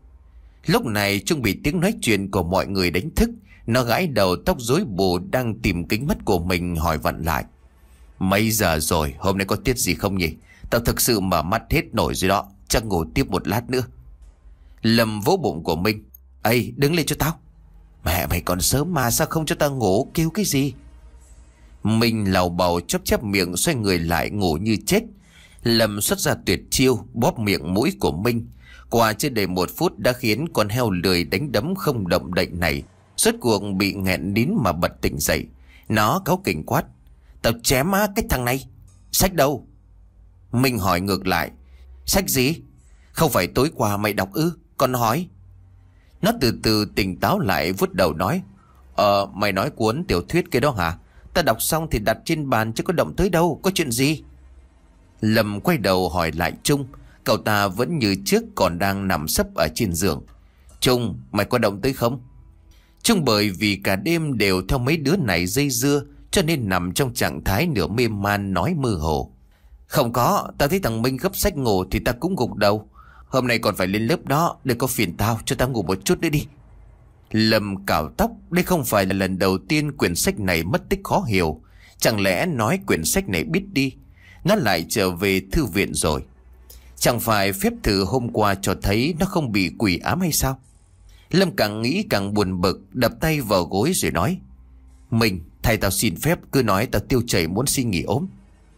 Lúc này Trung bị tiếng nói chuyện của mọi người đánh thức. Nó gãi đầu tóc rối bù đang tìm kính mắt của mình hỏi vặn lại: mấy giờ rồi, hôm nay có tiết gì không nhỉ? Tao thực sự mở mắt hết nổi rồi đó. Chắc ngủ tiếp một lát nữa. Lâm vỗ bụng của Minh. Ây, đứng lên cho tao. Mẹ mày còn sớm mà, sao không cho tao ngủ, kêu cái gì? Minh lầu bầu chóp chép miệng, xoay người lại ngủ như chết. Lâm xuất ra tuyệt chiêu bóp miệng mũi của Minh. Qua chưa đầy một phút đã khiến con heo lười đánh đấm không động đậy này rốt cuộc bị nghẹn nín mà bật tỉnh dậy. Nó cáu kỉnh quát. Tao chém á cái thằng này. Sách đâu? Minh hỏi ngược lại. Sách gì? Không phải tối qua mày đọc ư? Con hỏi. Nó từ từ tỉnh táo lại, vuốt đầu nói. Ờ mày nói cuốn tiểu thuyết kia đó hả? Ta đọc xong thì đặt trên bàn chứ có động tới đâu. Có chuyện gì? Lâm quay đầu hỏi lại Trung. Cậu ta vẫn như trước còn đang nằm sấp ở trên giường. Trung, mày có động tới không? Trung bởi vì cả đêm đều theo mấy đứa này dây dưa cho nên nằm trong trạng thái nửa mê man nói mơ hồ. Không có, tao thấy thằng Minh gấp sách ngủ thì ta cũng gục đầu. Hôm nay còn phải lên lớp đó, đừng có phiền tao, cho tao ngủ một chút nữa đi. Lâm cào tóc, đây không phải là lần đầu tiên quyển sách này mất tích khó hiểu. Chẳng lẽ nói quyển sách này biết đi, nó lại trở về thư viện rồi? Chẳng phải phép thử hôm qua cho thấy nó không bị quỷ ám hay sao? Lâm càng nghĩ càng buồn bực, đập tay vào gối rồi nói. Mình, thầy tao xin phép, cứ nói tao tiêu chảy muốn xin nghỉ ốm.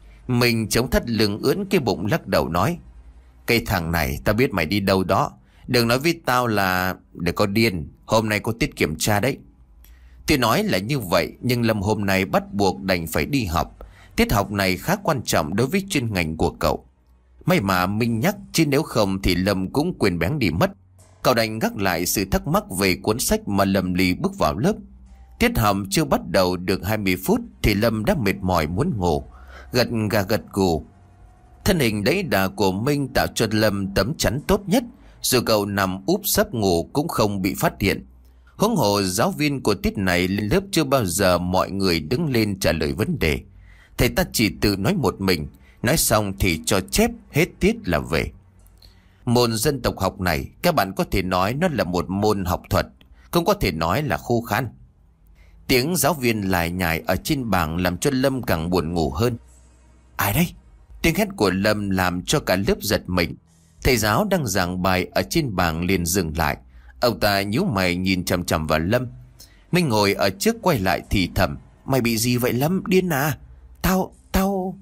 Mình chống thắt lưng ưỡn cái bụng lắc đầu nói. Cái thằng này tao biết mày đi đâu đó. Đừng nói với tao là để có điên. Hôm nay có tiết kiểm tra đấy. Tuy nói là như vậy, nhưng Lâm hôm nay bắt buộc đành phải đi học. Tiết học này khá quan trọng đối với chuyên ngành của cậu. May mà Minh nhắc, chứ nếu không thì Lâm cũng quên bén đi mất. Cậu đành gác lại sự thắc mắc về cuốn sách mà lầm lì bước vào lớp. Tiết học chưa bắt đầu được hai mươi phút thì Lâm đã mệt mỏi muốn ngủ. Gật gà gật gù. Thân hình đẫy đà của Minh tạo cho Lâm tấm chắn tốt nhất, dù cậu nằm úp sấp ngủ cũng không bị phát hiện. Huống hồ giáo viên của tiết này lên lớp chưa bao giờ mọi người đứng lên trả lời vấn đề. Thầy ta chỉ tự nói một mình, nói xong thì cho chép hết tiết là về. Môn dân tộc học này các bạn có thể nói nó là một môn học thuật, cũng có thể nói là khô khan. Tiếng giáo viên lải nhải ở trên bảng làm cho Lâm càng buồn ngủ hơn. Ai đây? Tiếng hét của Lâm làm cho cả lớp giật mình. Thầy giáo đang giảng bài ở trên bảng liền dừng lại. Ông ta nhíu mày nhìn chằm chằm vào Lâm. Minh ngồi ở trước quay lại thì thầm. Mày bị gì vậy Lâm? Điên à? Tao, tao...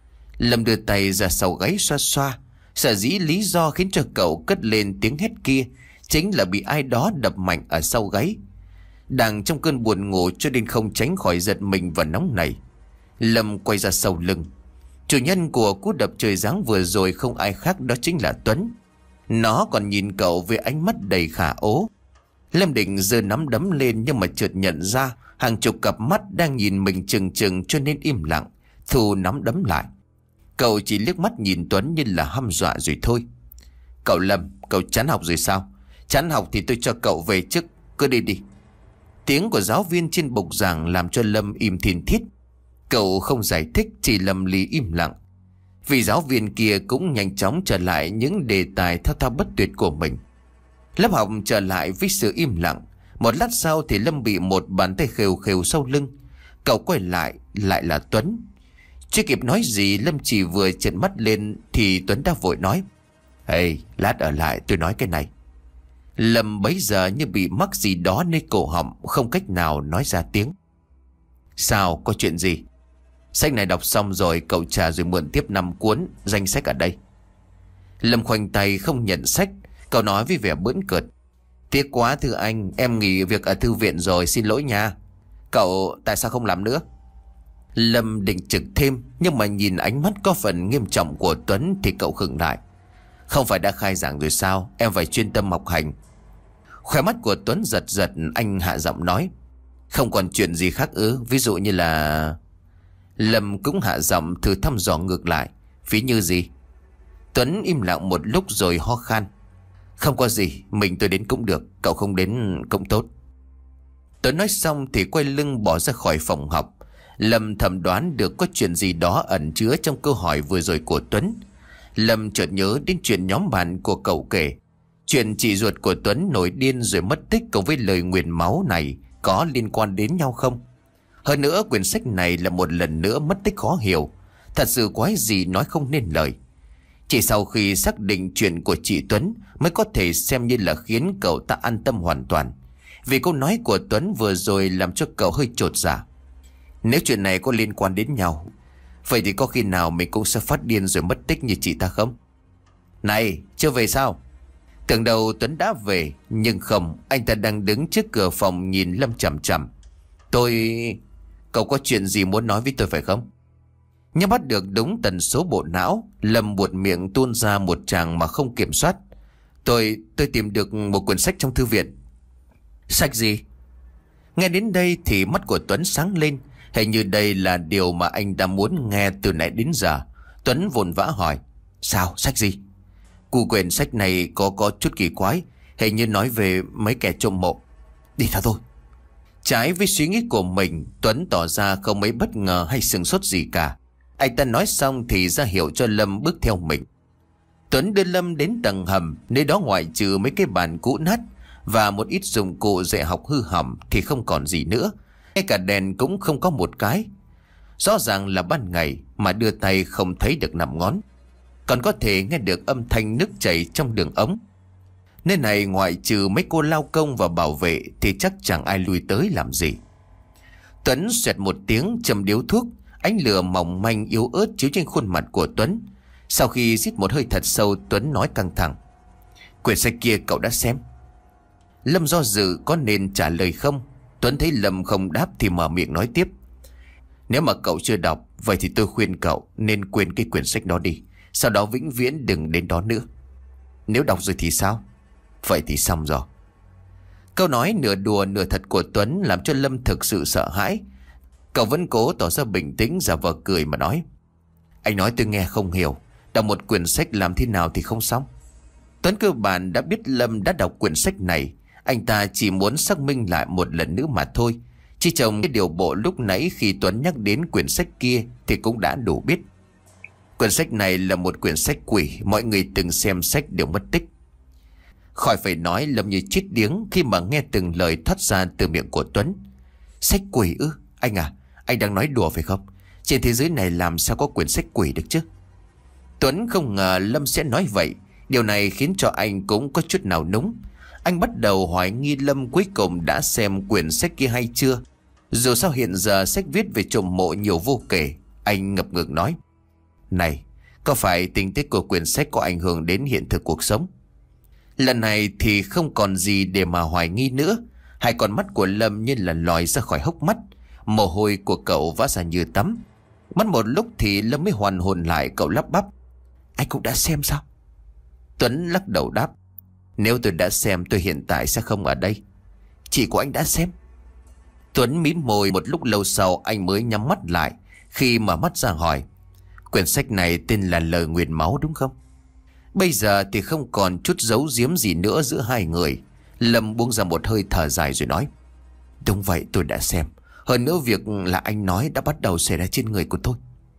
Lâm đưa tay ra sau gáy xoa xoa. Sở dĩ lý do khiến cho cậu cất lên tiếng hét kia chính là bị ai đó đập mạnh ở sau gáy. Đang trong cơn buồn ngủ cho nên không tránh khỏi giật mình và nóng này. Lâm quay ra sau lưng. Chủ nhân của cú đập trời giáng vừa rồi không ai khác, đó chính là Tuấn. Nó còn nhìn cậu với ánh mắt đầy khả ố. Lâm định giơ nắm đấm lên nhưng mà chợt nhận ra hàng chục cặp mắt đang nhìn mình chừng chừng cho nên im lặng, thu nắm đấm lại. Cậu chỉ liếc mắt nhìn Tuấn như là hăm dọa rồi thôi. Cậu Lâm, cậu chán học rồi sao? Chán học thì tôi cho cậu về trước, cứ đi đi. Tiếng của giáo viên trên bục giảng làm cho Lâm im thiên thiết. Cậu không giải thích, chỉ lầm lì im lặng. Vì giáo viên kia cũng nhanh chóng trở lại những đề tài thao thao bất tuyệt của mình. Lớp học trở lại với sự im lặng. Một lát sau thì Lâm bị một bàn tay khều khều sau lưng. Cậu quay lại, lại là Tuấn. Chưa kịp nói gì, Lâm chỉ vừa trợn mắt lên thì Tuấn đã vội nói. Ê, lát ở lại tôi nói cái này. Lâm bấy giờ như bị mắc gì đó nơi cổ họng, không cách nào nói ra tiếng. Sao, có chuyện gì? Sách này đọc xong rồi, cậu trả rồi mượn tiếp năm cuốn, danh sách ở đây. Lâm khoanh tay không nhận sách. Cậu nói với vẻ bỡn cợt. Tiếc quá thưa anh, em nghỉ việc ở thư viện rồi, xin lỗi nha. Cậu tại sao không làm nữa? Lâm định trực thêm, nhưng mà nhìn ánh mắt có phần nghiêm trọng của Tuấn thì cậu khựng lại. Không phải đã khai giảng rồi sao? Em phải chuyên tâm học hành. Khóe mắt của Tuấn giật giật, anh hạ giọng nói. Không còn chuyện gì khác ư? Ví dụ như là... Lâm cũng hạ giọng thử thăm dò ngược lại. Ví như gì? Tuấn im lặng một lúc rồi ho khan. Không có gì, mình tôi đến cũng được, cậu không đến cũng tốt. Tuấn nói xong thì quay lưng bỏ ra khỏi phòng học. Lâm thầm đoán được có chuyện gì đó ẩn chứa trong câu hỏi vừa rồi của Tuấn. Lâm chợt nhớ đến chuyện nhóm bạn của cậu kể. Chuyện chị ruột của Tuấn nổi điên rồi mất tích cùng với lời nguyền máu này có liên quan đến nhau không? Hơn nữa quyển sách này là một lần nữa mất tích khó hiểu. Thật sự quái gì nói không nên lời. Chỉ sau khi xác định chuyện của chị Tuấn mới có thể xem như là khiến cậu ta an tâm hoàn toàn. Vì câu nói của Tuấn vừa rồi làm cho cậu hơi chột dạ. Nếu chuyện này có liên quan đến nhau, vậy thì có khi nào mình cũng sẽ phát điên rồi mất tích như chị ta không? Này, chưa về sao? Tưởng đầu Tuấn đã về, nhưng không, anh ta đang đứng trước cửa phòng nhìn Lâm chằm chằm. Tôi... Cậu có chuyện gì muốn nói với tôi phải không? Nhưng bắt được đúng tần số bộ não, Lâm buột miệng tuôn ra một tràng mà không kiểm soát. Tôi... tôi tìm được một quyển sách trong thư viện. Sách gì? Nghe đến đây thì mắt của Tuấn sáng lên. Hình như đây là điều mà anh đã muốn nghe từ nãy đến giờ. Tuấn vội vã hỏi. Sao? Sách gì? Cụ quyển sách này có có chút kỳ quái. Hình như nói về mấy kẻ trộm mộ. Đi theo tôi. Trái với suy nghĩ của mình, Tuấn tỏ ra không mấy bất ngờ hay sửng sốt gì cả. Anh ta nói xong thì ra hiệu cho Lâm bước theo mình. Tuấn đưa Lâm đến tầng hầm, nơi đó ngoại trừ mấy cái bàn cũ nát và một ít dụng cụ dạy học hư hỏng thì không còn gì nữa. Ngay cả đèn cũng không có một cái. Rõ ràng là ban ngày mà đưa tay không thấy được năm ngón. Còn có thể nghe được âm thanh nước chảy trong đường ống. Nơi này ngoại trừ mấy cô lao công và bảo vệ thì chắc chẳng ai lui tới làm gì. Tuấn xoẹt một tiếng châm điếu thuốc. Ánh lửa mỏng manh yếu ớt chiếu trên khuôn mặt của Tuấn. Sau khi hít một hơi thật sâu, Tuấn nói căng thẳng. Quyển sách kia cậu đã xem? Lâm do dự có nên trả lời không. Tuấn thấy Lâm không đáp thì mở miệng nói tiếp. Nếu mà cậu chưa đọc, vậy thì tôi khuyên cậu nên quên cái quyển sách đó đi. Sau đó vĩnh viễn đừng đến đó nữa. Nếu đọc rồi thì sao? Vậy thì xong rồi. Câu nói nửa đùa nửa thật của Tuấn làm cho Lâm thực sự sợ hãi. Cậu vẫn cố tỏ ra bình tĩnh, giả vờ cười mà nói. Anh nói tôi nghe không hiểu. Đọc một quyển sách làm thế nào thì không xong. Tuấn cơ bản đã biết Lâm đã đọc quyển sách này. Anh ta chỉ muốn xác minh lại một lần nữa mà thôi. Chỉ chồng cái điều bộ lúc nãy khi Tuấn nhắc đến quyển sách kia thì cũng đã đủ biết. Quyển sách này là một quyển sách quỷ. Mọi người từng xem sách đều mất tích. Khỏi phải nói, Lâm như chết điếng khi mà nghe từng lời thoát ra từ miệng của Tuấn. Sách quỷ ư? Anh à, anh đang nói đùa phải không? Trên thế giới này làm sao có quyển sách quỷ được chứ? Tuấn không ngờ Lâm sẽ nói vậy. Điều này khiến cho anh cũng có chút nào núng. Anh bắt đầu hoài nghi Lâm cuối cùng đã xem quyển sách kia hay chưa. Dù sao hiện giờ sách viết về trộm mộ nhiều vô kể. Anh ngập ngừng nói. Này, có phải tình tiết của quyển sách có ảnh hưởng đến hiện thực cuộc sống? Lần này thì không còn gì để mà hoài nghi nữa. Hai con mắt của Lâm như là lòi ra khỏi hốc mắt. Mồ hôi của cậu vã ra như tắm. Mất một lúc thì Lâm mới hoàn hồn lại. Cậu lắp bắp. Anh cũng đã xem sao? Tuấn lắc đầu đáp. Nếu tôi đã xem tôi hiện tại sẽ không ở đây. Chị của anh đã xem? Tuấn mím môi một lúc lâu sau anh mới nhắm mắt lại. Khi mở mắt ra hỏi. Quyển sách này tên là Lời Nguyền Máu đúng không? Bây giờ thì không còn chút giấu giếm gì nữa giữa hai người. Lâm buông ra một hơi thở dài rồi nói. Đúng vậy, tôi đã xem. Hơn nữa việc là anh nói đã bắt đầu xảy ra trên người của tôi.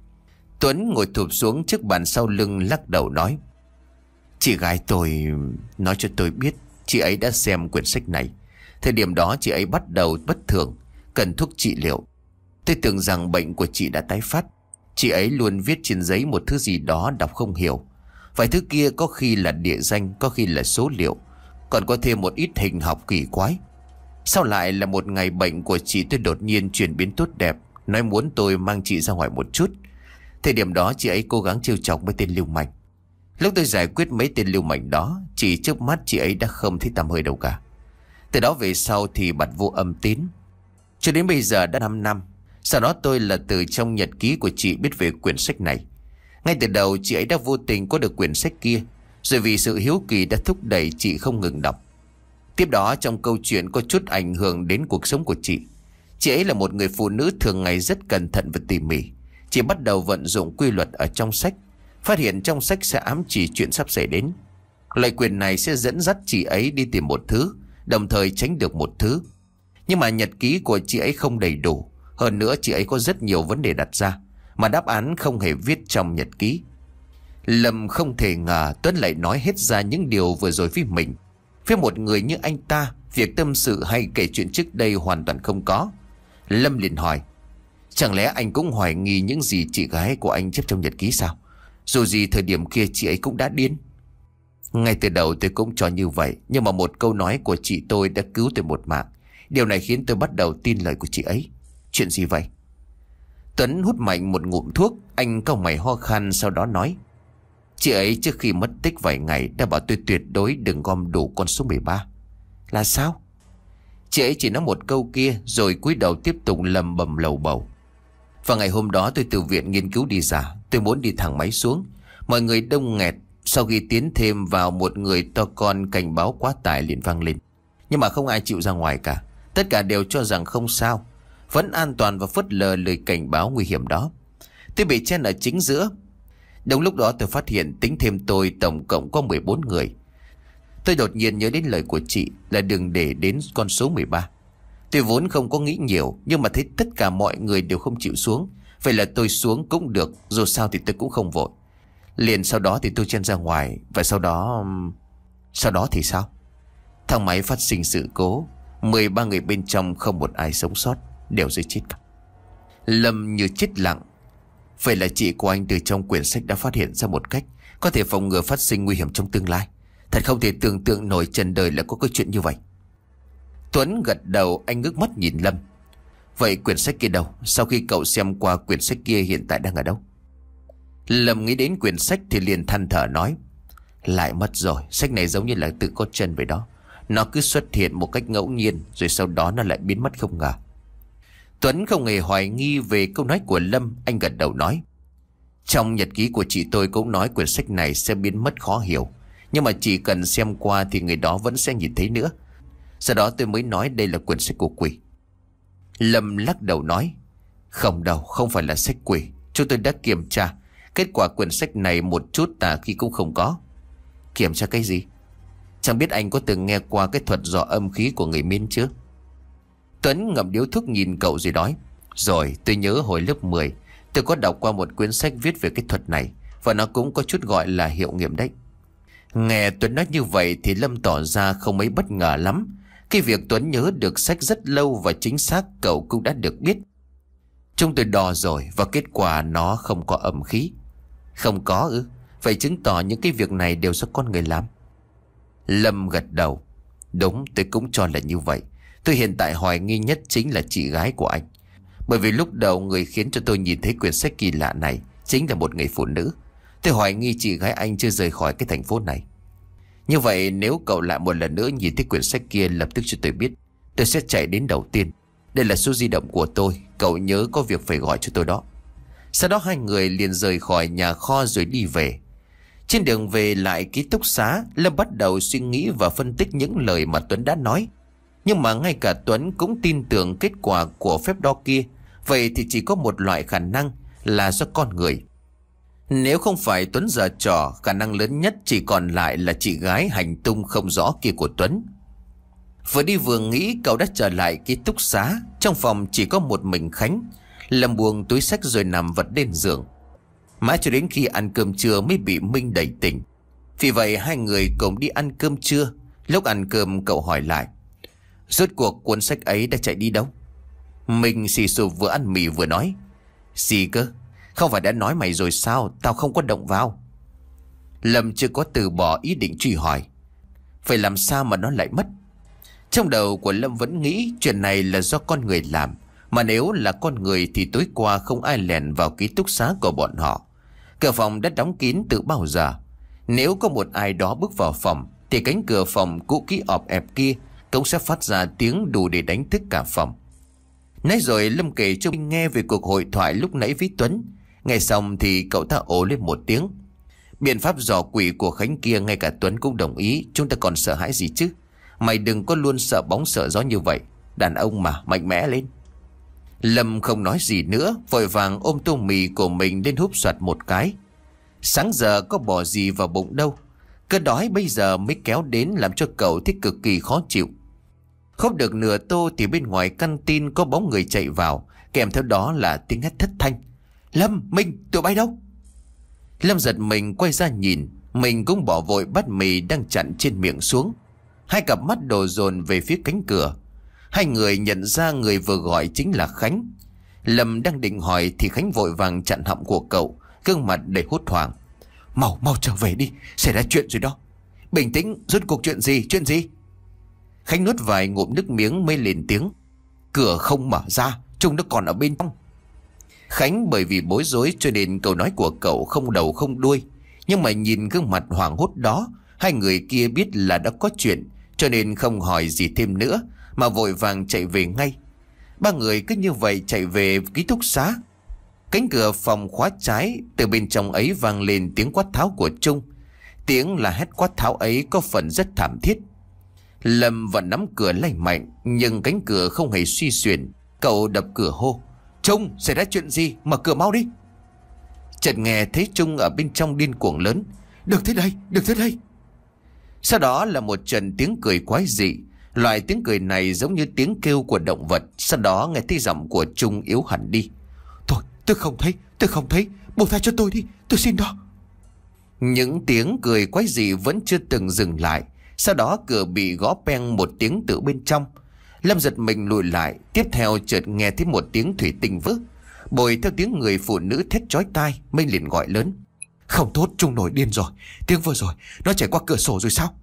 Tuấn ngồi thụp xuống trước bàn sau lưng lắc đầu nói. Chị gái tôi nói cho tôi biết chị ấy đã xem quyển sách này. Thời điểm đó chị ấy bắt đầu bất thường, cần thuốc trị liệu. Tôi tưởng rằng bệnh của chị đã tái phát. Chị ấy luôn viết trên giấy một thứ gì đó đọc không hiểu. Vài thứ kia có khi là địa danh, có khi là số liệu, còn có thêm một ít hình học kỳ quái. Sau lại là một ngày bệnh của chị tôi đột nhiên chuyển biến tốt đẹp, nói muốn tôi mang chị ra ngoài một chút. Thời điểm đó chị ấy cố gắng trêu chọc mấy tên lưu manh. Lúc tôi giải quyết mấy tên lưu manh đó, chỉ trước mắt chị ấy đã không thấy tăm hơi đâu cả. Từ đó về sau thì bặt vô âm tín. Cho đến bây giờ đã năm năm. Sau đó tôi là từ trong nhật ký của chị biết về quyển sách này. Ngay từ đầu chị ấy đã vô tình có được quyển sách kia, rồi vì sự hiếu kỳ đã thúc đẩy chị không ngừng đọc. Tiếp đó trong câu chuyện có chút ảnh hưởng đến cuộc sống của chị. Chị ấy là một người phụ nữ thường ngày rất cẩn thận và tỉ mỉ. Chị bắt đầu vận dụng quy luật ở trong sách. Phát hiện trong sách sẽ ám chỉ chuyện sắp xảy đến. Loại quyền này sẽ dẫn dắt chị ấy đi tìm một thứ, đồng thời tránh được một thứ. Nhưng mà nhật ký của chị ấy không đầy đủ. Hơn nữa chị ấy có rất nhiều vấn đề đặt ra, mà đáp án không hề viết trong nhật ký. Lâm không thể ngờ Tuấn lại nói hết ra những điều vừa rồi với mình. Với một người như anh ta, việc tâm sự hay kể chuyện trước đây hoàn toàn không có. Lâm liền hỏi. Chẳng lẽ anh cũng hoài nghi những gì chị gái của anh chép trong nhật ký sao? Dù gì thời điểm kia chị ấy cũng đã điên. Ngay từ đầu tôi cũng cho như vậy, nhưng mà một câu nói của chị tôi đã cứu tôi một mạng. Điều này khiến tôi bắt đầu tin lời của chị ấy. Chuyện gì vậy? Tuấn hút mạnh một ngụm thuốc. Anh cau mày ho khan, sau đó nói: Chị ấy trước khi mất tích vài ngày đã bảo tôi tuyệt đối đừng gom đủ con số mười ba. Là sao? Chị ấy chỉ nói một câu kia rồi cúi đầu tiếp tục lầm bầm lầu bầu. Và ngày hôm đó tôi từ viện nghiên cứu đi ra. Tôi muốn đi thẳng máy xuống, mọi người đông nghẹt. Sau khi tiến thêm vào, một người to con cảnh báo quá tải liền vang lên. Nhưng mà không ai chịu ra ngoài cả. Tất cả đều cho rằng không sao, vẫn an toàn, và phớt lờ lời cảnh báo nguy hiểm đó. Tôi bị chen ở chính giữa. Đúng lúc đó tôi phát hiện tính thêm tôi tổng cộng có mười bốn người. Tôi đột nhiên nhớ đến lời của chị là đừng để đến con số mười ba. Tôi vốn không có nghĩ nhiều, nhưng mà thấy tất cả mọi người đều không chịu xuống, vậy là tôi xuống cũng được, dù sao thì tôi cũng không vội. Liền sau đó thì tôi chen ra ngoài. Và sau đó... Sau đó thì sao? Thang máy phát sinh sự cố, mười ba người bên trong không một ai sống sót, đều rơi chết cả. Lâm như chết lặng. Vậy là chị của anh từ trong quyển sách đã phát hiện ra một cách có thể phòng ngừa phát sinh nguy hiểm trong tương lai. Thật không thể tưởng tượng nổi trần đời là có cái chuyện như vậy. Tuấn gật đầu, anh ngước mắt nhìn Lâm. Vậy quyển sách kia đâu? Sau khi cậu xem qua, quyển sách kia hiện tại đang ở đâu? Lâm nghĩ đến quyển sách thì liền than thở nói: Lại mất rồi. Sách này giống như là tự có chân vậy đó. Nó cứ xuất hiện một cách ngẫu nhiên, rồi sau đó nó lại biến mất không ngờ. Tuấn không hề hoài nghi về câu nói của Lâm. Anh gật đầu nói: Trong nhật ký của chị tôi cũng nói quyển sách này sẽ biến mất khó hiểu, nhưng mà chỉ cần xem qua thì người đó vẫn sẽ nhìn thấy nữa. Sau đó tôi mới nói đây là quyển sách của quỷ. Lâm lắc đầu nói: Không đâu, không phải là sách quỷ. Chúng tôi đã kiểm tra, kết quả quyển sách này một chút tà khí cũng không có. Kiểm tra cái gì? Chẳng biết anh có từng nghe qua cái thuật dò âm khí của người Miên chưa? Tuấn ngậm điếu thuốc nhìn cậu rồi nói: Rồi, tôi nhớ hồi lớp mười tôi có đọc qua một quyển sách viết về cái thuật này, và nó cũng có chút gọi là hiệu nghiệm đấy. Nghe Tuấn nói như vậy thì Lâm tỏ ra không mấy bất ngờ lắm. Cái việc Tuấn nhớ được sách rất lâu và chính xác cậu cũng đã được biết. Chúng tôi đo rồi và kết quả nó không có âm khí. Không có ư? Vậy chứng tỏ những cái việc này đều do con người làm. Lâm gật đầu. Đúng, tôi cũng cho là như vậy. Tôi hiện tại hoài nghi nhất chính là chị gái của anh. Bởi vì lúc đầu người khiến cho tôi nhìn thấy quyển sách kỳ lạ này chính là một người phụ nữ. Tôi hoài nghi chị gái anh chưa rời khỏi cái thành phố này. Như vậy nếu cậu lại một lần nữa nhìn thấy quyển sách kia, lập tức cho tôi biết. Tôi sẽ chạy đến đầu tiên. Đây là số di động của tôi, cậu nhớ có việc phải gọi cho tôi đó. Sau đó hai người liền rời khỏi nhà kho rồi đi về. Trên đường về lại ký túc xá, Lâm bắt đầu suy nghĩ và phân tích những lời mà Tuấn đã nói. Nhưng mà ngay cả Tuấn cũng tin tưởng kết quả của phép đo kia. Vậy thì chỉ có một loại khả năng là do con người. Nếu không phải Tuấn giở trò, khả năng lớn nhất chỉ còn lại là chị gái hành tung không rõ kia của Tuấn. Vừa đi vừa nghĩ, cậu đã trở lại ký túc xá. Trong phòng chỉ có một mình Khánh. Lâm buông túi xách rồi nằm vật lên giường. Mãi cho đến khi ăn cơm trưa mới bị Minh đẩy tỉnh. Vì vậy hai người cùng đi ăn cơm trưa. Lúc ăn cơm cậu hỏi lại: Rốt cuộc cuốn sách ấy đã chạy đi đâu? Minh xì sụp vừa ăn mì vừa nói: Gì cơ? Không phải đã nói mày rồi sao? Tao không có động vào. Lâm chưa có từ bỏ ý định truy hỏi: Vậy làm sao mà nó lại mất? Trong đầu của Lâm vẫn nghĩ chuyện này là do con người làm. Mà nếu là con người thì tối qua không ai lèn vào ký túc xá của bọn họ. Cửa phòng đã đóng kín từ bao giờ. Nếu có một ai đó bước vào phòng thì cánh cửa phòng cũ kỹ ọp ẹp kia cũng sẽ phát ra tiếng đủ để đánh thức cả phòng. Nãy rồi Lâm kể cho Minh nghe về cuộc hội thoại lúc nãy với Tuấn. Nghe xong thì cậu ta ồ lên một tiếng. Biện pháp dò quỷ của Khánh kia ngay cả Tuấn cũng đồng ý. Chúng ta còn sợ hãi gì chứ? Mày đừng có luôn sợ bóng sợ gió như vậy. Đàn ông mà, mạnh mẽ lên. Lâm không nói gì nữa, vội vàng ôm tô mì của mình lên húp soạt một cái. Sáng giờ có bỏ gì vào bụng đâu. Cơn đói bây giờ mới kéo đến làm cho cậu thấy cực kỳ khó chịu. Không được nửa tô thì bên ngoài căn tin có bóng người chạy vào, kèm theo đó là tiếng hét thất thanh: Lâm, Minh, tụi bay đâu? Lâm giật mình quay ra nhìn. Mình cũng bỏ vội bát mì đang chặn trên miệng xuống. Hai cặp mắt đổ dồn về phía cánh cửa. Hai người nhận ra người vừa gọi chính là Khánh. Lâm đang định hỏi thì Khánh vội vàng chặn họng của cậu, gương mặt đầy hốt hoảng: Mau mau trở về đi, xảy ra chuyện rồi đó. Bình tĩnh, rốt cuộc chuyện gì, chuyện gì? Khánh nuốt vài ngụm nước miếng mới lên tiếng. Cửa không mở ra, Trung nó còn ở bên trong. Khánh bởi vì bối rối cho nên câu nói của cậu không đầu không đuôi. Nhưng mà nhìn gương mặt hoảng hốt đó, hai người kia biết là đã có chuyện, cho nên không hỏi gì thêm nữa mà vội vàng chạy về ngay. Ba người cứ như vậy chạy về ký túc xá. Cánh cửa phòng khóa trái, từ bên trong ấy vang lên tiếng quát tháo của Trung. Tiếng là hét quát tháo ấy có phần rất thảm thiết. Lâm vẫn nắm cửa lay mạnh, nhưng cánh cửa không hề suy xuyển. Cậu đập cửa hô. Trung, xảy ra chuyện gì? Mở cửa mau đi. Chợt nghe thấy Trung ở bên trong điên cuồng lớn. Đừng tới đây, đừng tới đây. Sau đó là một trận tiếng cười quái dị. Loại tiếng cười này giống như tiếng kêu của động vật. Sau đó nghe thấy giọng của Trung yếu hẳn đi. Thôi, tôi không thấy, tôi không thấy. Buông tha cho tôi đi, tôi xin đó. Những tiếng cười quái dị vẫn chưa từng dừng lại. Sau đó cửa bị gõ peng một tiếng từ bên trong. Lâm giật mình lùi lại. Tiếp theo chợt nghe thấy một tiếng thủy tinh vỡ. Bồi theo tiếng người phụ nữ thét chói tai, mới liền gọi lớn. Không tốt, Trung nổi điên rồi. Tiếng vừa rồi, nó chạy qua cửa sổ rồi sao?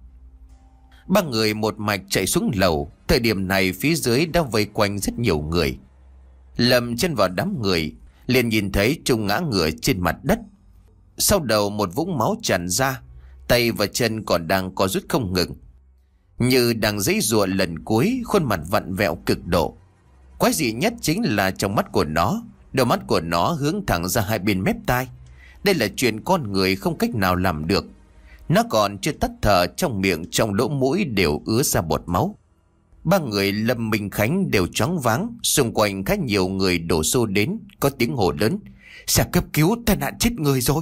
Ba người một mạch chạy xuống lầu. Thời điểm này phía dưới đã vây quanh rất nhiều người. Lâm chân vào đám người, liền nhìn thấy Trung ngã ngửa trên mặt đất. Sau đầu một vũng máu tràn ra, tay và chân còn đang co rút không ngừng, như đang giãy giụa lần cuối, khuôn mặt vặn vẹo cực độ. Quái dị nhất chính là trong mắt của nó, đôi mắt của nó hướng thẳng ra hai bên mép tai. Đây là chuyện con người không cách nào làm được. Nó còn chưa tắt thở, trong miệng trong lỗ mũi đều ứa ra bọt máu. Ba người Lâm, Minh, Khánh đều choáng váng. Xung quanh khá nhiều người đổ xô đến, có tiếng hô lớn. Xe cấp cứu, tai nạn chết người rồi.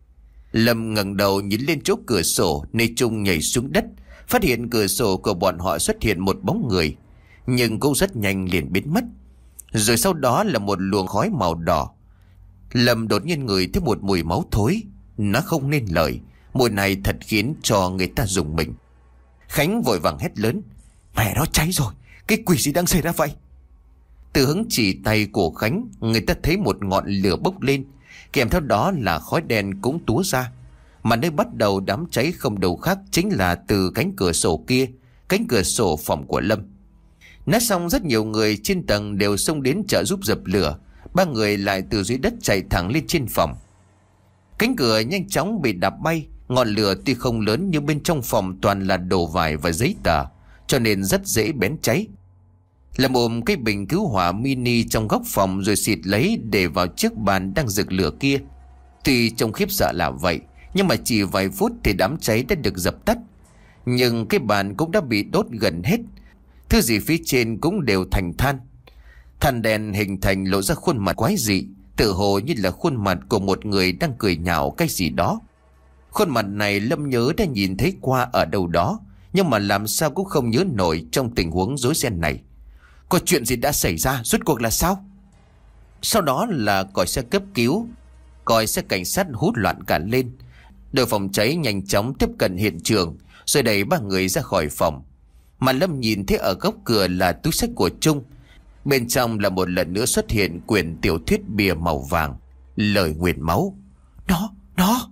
Lâm ngẩng đầu nhìn lên chỗ cửa sổ nơi Trung nhảy xuống đất, phát hiện cửa sổ của bọn họ xuất hiện một bóng người, nhưng cũng rất nhanh liền biến mất. Rồi sau đó là một luồng khói màu đỏ. Lâm đột nhiên ngửi thấy một mùi máu thối. Nó không nên lời, mùi này thật khiến cho người ta rùng mình. Khánh vội vàng hét lớn. Mẹ nó, cháy rồi, cái quỷ gì đang xảy ra vậy? Từ hướng chỉ tay của Khánh, người ta thấy một ngọn lửa bốc lên, kèm theo đó là khói đen cũng túa ra. Mà nơi bắt đầu đám cháy không đâu khác chính là từ cánh cửa sổ kia, cánh cửa sổ phòng của Lâm. Nói xong rất nhiều người trên tầng đều xông đến trợ giúp dập lửa. Ba người lại từ dưới đất chạy thẳng lên trên phòng. Cánh cửa nhanh chóng bị đạp bay. Ngọn lửa tuy không lớn nhưng bên trong phòng toàn là đồ vải và giấy tờ, cho nên rất dễ bén cháy. Lâm ôm cái bình cứu hỏa mini trong góc phòng rồi xịt lấy để vào chiếc bàn đang rực lửa kia. Tuy trông khiếp sợ là vậy, nhưng mà chỉ vài phút thì đám cháy đã được dập tắt. Nhưng cái bàn cũng đã bị đốt gần hết. Thứ gì phía trên cũng đều thành than. Than đen hình thành lộ ra khuôn mặt quái dị, tự hồ như là khuôn mặt của một người đang cười nhạo cái gì đó. Khuôn mặt này Lâm nhớ đã nhìn thấy qua ở đâu đó, nhưng mà làm sao cũng không nhớ nổi trong tình huống rối ren này. Có chuyện gì đã xảy ra, rốt cuộc là sao? Sau đó là còi xe cấp cứu, còi xe cảnh sát hút loạn cả lên. Đội phòng cháy nhanh chóng tiếp cận hiện trường, rồi đẩy ba người ra khỏi phòng. Mà Lâm nhìn thấy ở góc cửa là túi xách của Trung. Bên trong là một lần nữa xuất hiện quyển tiểu thuyết bìa màu vàng, lời nguyền máu. Nó, nó.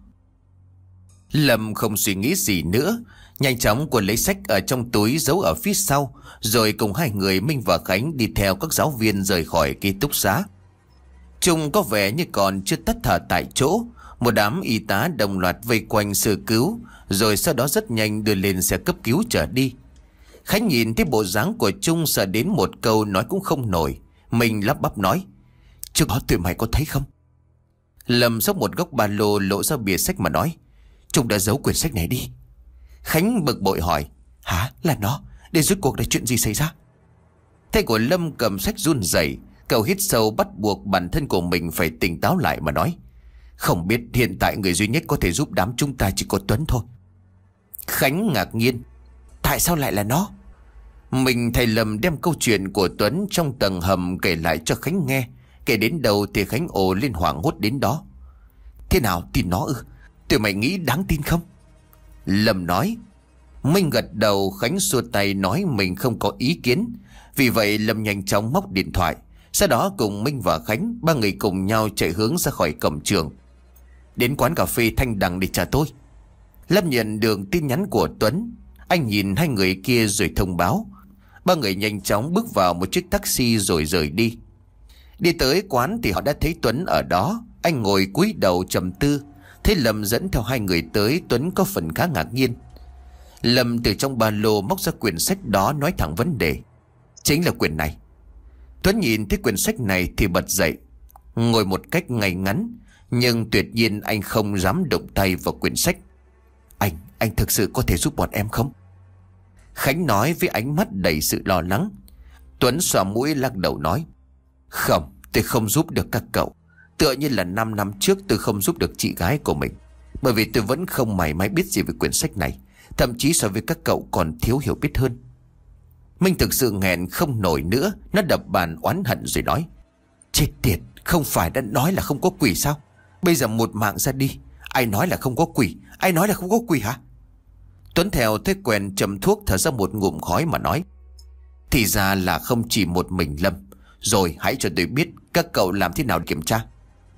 Lâm không suy nghĩ gì nữa, nhanh chóng cuốn lấy sách ở trong túi giấu ở phía sau, rồi cùng hai người Minh và Khánh đi theo các giáo viên rời khỏi ký túc xá. Trung có vẻ như còn chưa tắt thở tại chỗ. Một đám y tá đồng loạt vây quanh sơ cứu, rồi sau đó rất nhanh đưa lên xe cấp cứu trở đi. Khánh nhìn thấy bộ dáng của Trung sợ đến một câu nói cũng không nổi. Mình lắp bắp nói. Trước đó tụi mày có thấy không? Lâm xốc một góc ba lô lộ ra bìa sách mà nói. Trung đã giấu quyển sách này đi. Khánh bực bội hỏi. Hả, là nó? Để rốt cuộc là chuyện gì xảy ra? Tay của Lâm cầm sách run rẩy. Cậu hít sâu bắt buộc bản thân của mình phải tỉnh táo lại mà nói. Không biết, hiện tại người duy nhất có thể giúp đám chúng ta chỉ có Tuấn thôi. Khánh ngạc nhiên. Tại sao lại là nó? Mình thầy Lâm đem câu chuyện của Tuấn trong tầng hầm kể lại cho Khánh nghe. Kể đến đâu thì Khánh ồ lên hoảng hốt đến đó. Thế nào, tin nó ư? Tụi mày nghĩ đáng tin không? Lâm nói. Minh gật đầu. Khánh xua tay nói mình không có ý kiến. Vì vậy Lâm nhanh chóng móc điện thoại. Sau đó cùng Minh và Khánh, ba người cùng nhau chạy hướng ra khỏi cổng trường. đến quán cà phê Thanh Đằng để chờ tôi. Lâm nhận được tin nhắn của Tuấn. Anh nhìn hai người kia rồi thông báo. Ba người nhanh chóng bước vào một chiếc taxi rồi rời đi. Đi tới quán thì họ đã thấy Tuấn ở đó. Anh ngồi cúi đầu trầm tư. Thấy Lâm dẫn theo hai người tới, Tuấn có phần khá ngạc nhiên. Lâm từ trong ba lô móc ra quyển sách đó, nói thẳng vấn đề. Chính là quyển này. Tuấn nhìn thấy quyển sách này thì bật dậy, ngồi một cách ngay ngắn. Nhưng tuyệt nhiên anh không dám động tay vào quyển sách. Anh, anh thực sự có thể giúp bọn em không? Khánh nói với ánh mắt đầy sự lo lắng. Tuấn xòa mũi lắc đầu nói. Không, tôi không giúp được các cậu. Tựa như là năm năm trước tôi không giúp được chị gái của mình. Bởi vì tôi vẫn không mảy may biết gì về quyển sách này. Thậm chí so với các cậu còn thiếu hiểu biết hơn. Minh thực sự nghẹn không nổi nữa. Nó đập bàn oán hận rồi nói. Chết tiệt, không phải đã nói là không có quỷ sao? Bây giờ một mạng ra đi. Ai nói là không có quỷ? Ai nói là không có quỷ hả? Tuấn theo thói quen châm thuốc thở ra một ngụm khói mà nói. Thì ra là không chỉ một mình Lâm. Rồi hãy cho tôi biết các cậu làm thế nào để kiểm tra.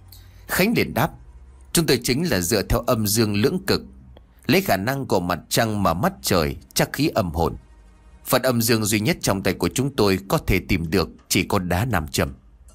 Khánh liền đáp. Chúng tôi chính là dựa theo âm dương lưỡng cực, lấy khả năng của mặt trăng mà mắt trời chắc khí âm hồn. Phần âm dương duy nhất trong tay của chúng tôi có thể tìm được chỉ có đá nam châm.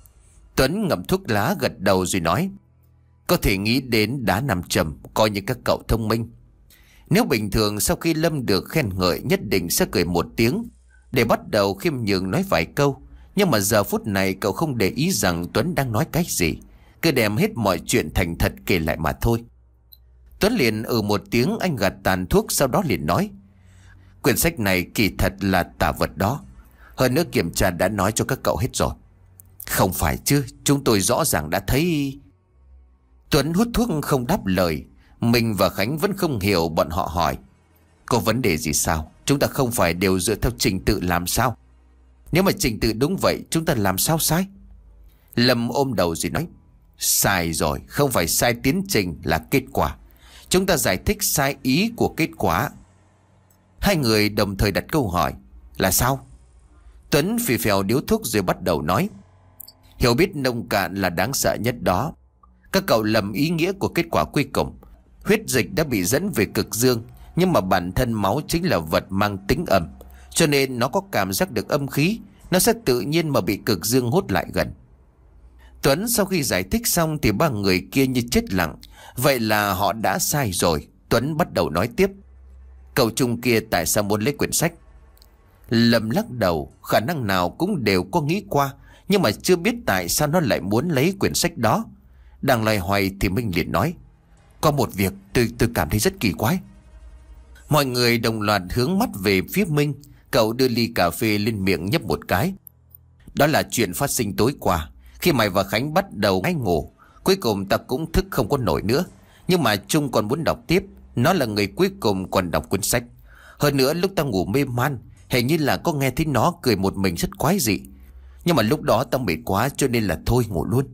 Tuấn ngậm thuốc lá gật đầu rồi nói. Có thể nghĩ đến đá nam châm, coi như các cậu thông minh. Nếu bình thường sau khi Lâm được khen ngợi nhất định sẽ cười một tiếng để bắt đầu khiêm nhường nói vài câu. Nhưng mà giờ phút này cậu không để ý rằng Tuấn đang nói cái gì, cứ đem hết mọi chuyện thành thật kể lại mà thôi. Tuấn liền ừ một tiếng, anh gạt tàn thuốc, sau đó liền nói. Quyển sách này kỳ thật là tà vật đó. Hơn nữa kiểm tra đã nói cho các cậu hết rồi. Không phải chứ, chúng tôi rõ ràng đã thấy. Tuấn hút thuốc không đáp lời. Mình và Khánh vẫn không hiểu, bọn họ hỏi. Có vấn đề gì sao? Chúng ta không phải đều dựa theo trình tự làm sao? Nếu mà trình tự đúng vậy, chúng ta làm sao sai? Lâm ôm đầu rồi nói. Sai rồi, không phải sai tiến trình, là kết quả. Chúng ta giải thích sai ý của kết quả. Hai người đồng thời đặt câu hỏi. Là sao? Tuấn phì phèo điếu thuốc rồi bắt đầu nói. Hiểu biết nông cạn là đáng sợ nhất đó. Các cậu lầm ý nghĩa của kết quả cuối cùng. Huyết dịch đã bị dẫn về cực dương, nhưng mà bản thân máu chính là vật mang tính âm, cho nên nó có cảm giác được âm khí. Nó sẽ tự nhiên mà bị cực dương hút lại gần. Tuấn sau khi giải thích xong thì ba người kia như chết lặng. Vậy là họ đã sai rồi. Tuấn bắt đầu nói tiếp. Cậu Trung kia tại sao muốn lấy quyển sách? Lâm lắc đầu. Khả năng nào cũng đều có nghĩ qua, nhưng mà chưa biết tại sao nó lại muốn lấy quyển sách đó. Đang loay hoay thì Minh liền nói. Có một việc tôi, tôi cảm thấy rất kỳ quái. Mọi người đồng loạt hướng mắt về phía Minh. Cậu đưa ly cà phê lên miệng nhấp một cái. Đó là chuyện phát sinh tối qua, khi mày và Khánh bắt đầu ngáy ngủ. Cuối cùng ta cũng thức không có nổi nữa. Nhưng mà Trung còn muốn đọc tiếp. Nó là người cuối cùng còn đọc cuốn sách. Hơn nữa lúc ta ngủ mê man, hình như là có nghe thấy nó cười một mình rất quái dị. Nhưng mà lúc đó ta mệt quá cho nên là thôi ngủ luôn.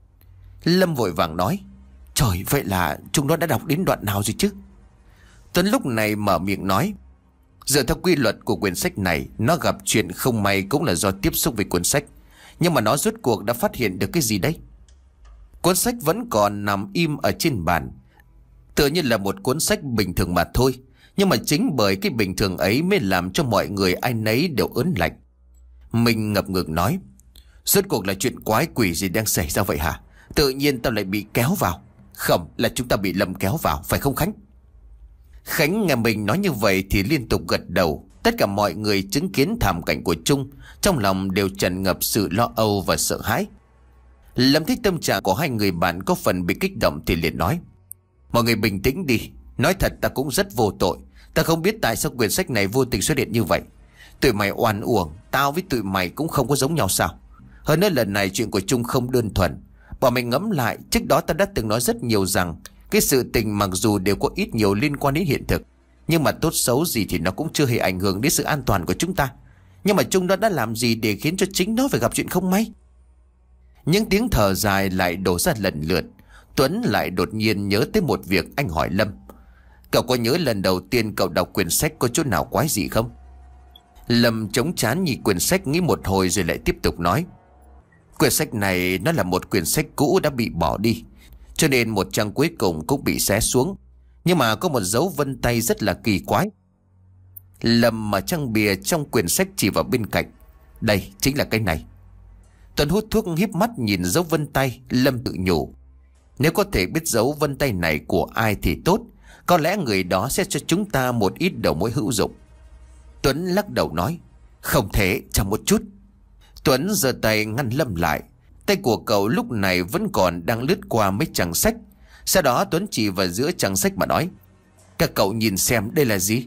Lâm vội vàng nói. Trời, vậy là chúng nó đã đọc đến đoạn nào rồi chứ? Tuấn lúc này mở miệng nói. Dựa theo quy luật của quyển sách này, nó gặp chuyện không may cũng là do tiếp xúc với cuốn sách. Nhưng mà nó rốt cuộc đã phát hiện được cái gì đấy? Cuốn sách vẫn còn nằm im ở trên bàn, tựa như là một cuốn sách bình thường mà thôi. Nhưng mà chính bởi cái bình thường ấy mới làm cho mọi người ai nấy đều ớn lạnh. Mình ngập ngừng nói. Rốt cuộc là chuyện quái quỷ gì đang xảy ra vậy hả? Tự nhiên tao lại bị kéo vào. Không, là chúng ta bị Lâm kéo vào, phải không Khánh? Khánh nghe mình nói như vậy thì liên tục gật đầu. Tất cả mọi người chứng kiến thảm cảnh của Trung, trong lòng đều tràn ngập sự lo âu và sợ hãi. Lâm thấy tâm trạng của hai người bạn có phần bị kích động thì liền nói. Mọi người bình tĩnh đi. Nói thật ta cũng rất vô tội. Ta không biết tại sao quyển sách này vô tình xuất hiện như vậy. Tụi mày oan uổng. Tao với tụi mày cũng không có giống nhau sao? Hơn nữa lần này chuyện của Trung không đơn thuần. Bọn mình ngẫm lại, trước đó ta đã từng nói rất nhiều rằng cái sự tình mặc dù đều có ít nhiều liên quan đến hiện thực, nhưng mà tốt xấu gì thì nó cũng chưa hề ảnh hưởng đến sự an toàn của chúng ta. Nhưng mà Trung nó đã làm gì để khiến cho chính nó phải gặp chuyện không may? Những tiếng thở dài lại đổ ra lần lượt. Tuấn lại đột nhiên nhớ tới một việc, anh hỏi Lâm. Cậu có nhớ lần đầu tiên cậu đọc quyển sách có chỗ nào quái gì không? Lâm chống trán nhìn quyển sách nghĩ một hồi rồi lại tiếp tục nói. Quyển sách này nó là một quyển sách cũ đã bị bỏ đi. cho nên một trang cuối cùng cũng bị xé xuống. Nhưng mà có một dấu vân tay rất là kỳ quái. Lâm mà trang bìa trong quyển sách chỉ vào bên cạnh. Đây chính là cái này. Tuấn hút thuốc híp mắt nhìn dấu vân tay. Lâm tự nhủ, nếu có thể biết dấu vân tay này của ai thì tốt. Có lẽ người đó sẽ cho chúng ta một ít đầu mối hữu dụng. Tuấn lắc đầu nói, không thể, chẳng một chút. Tuấn giơ tay ngăn Lâm lại. Tay của cậu lúc này vẫn còn đang lướt qua mấy trang sách. Sau đó Tuấn chỉ vào giữa trang sách mà nói, các cậu nhìn xem đây là gì.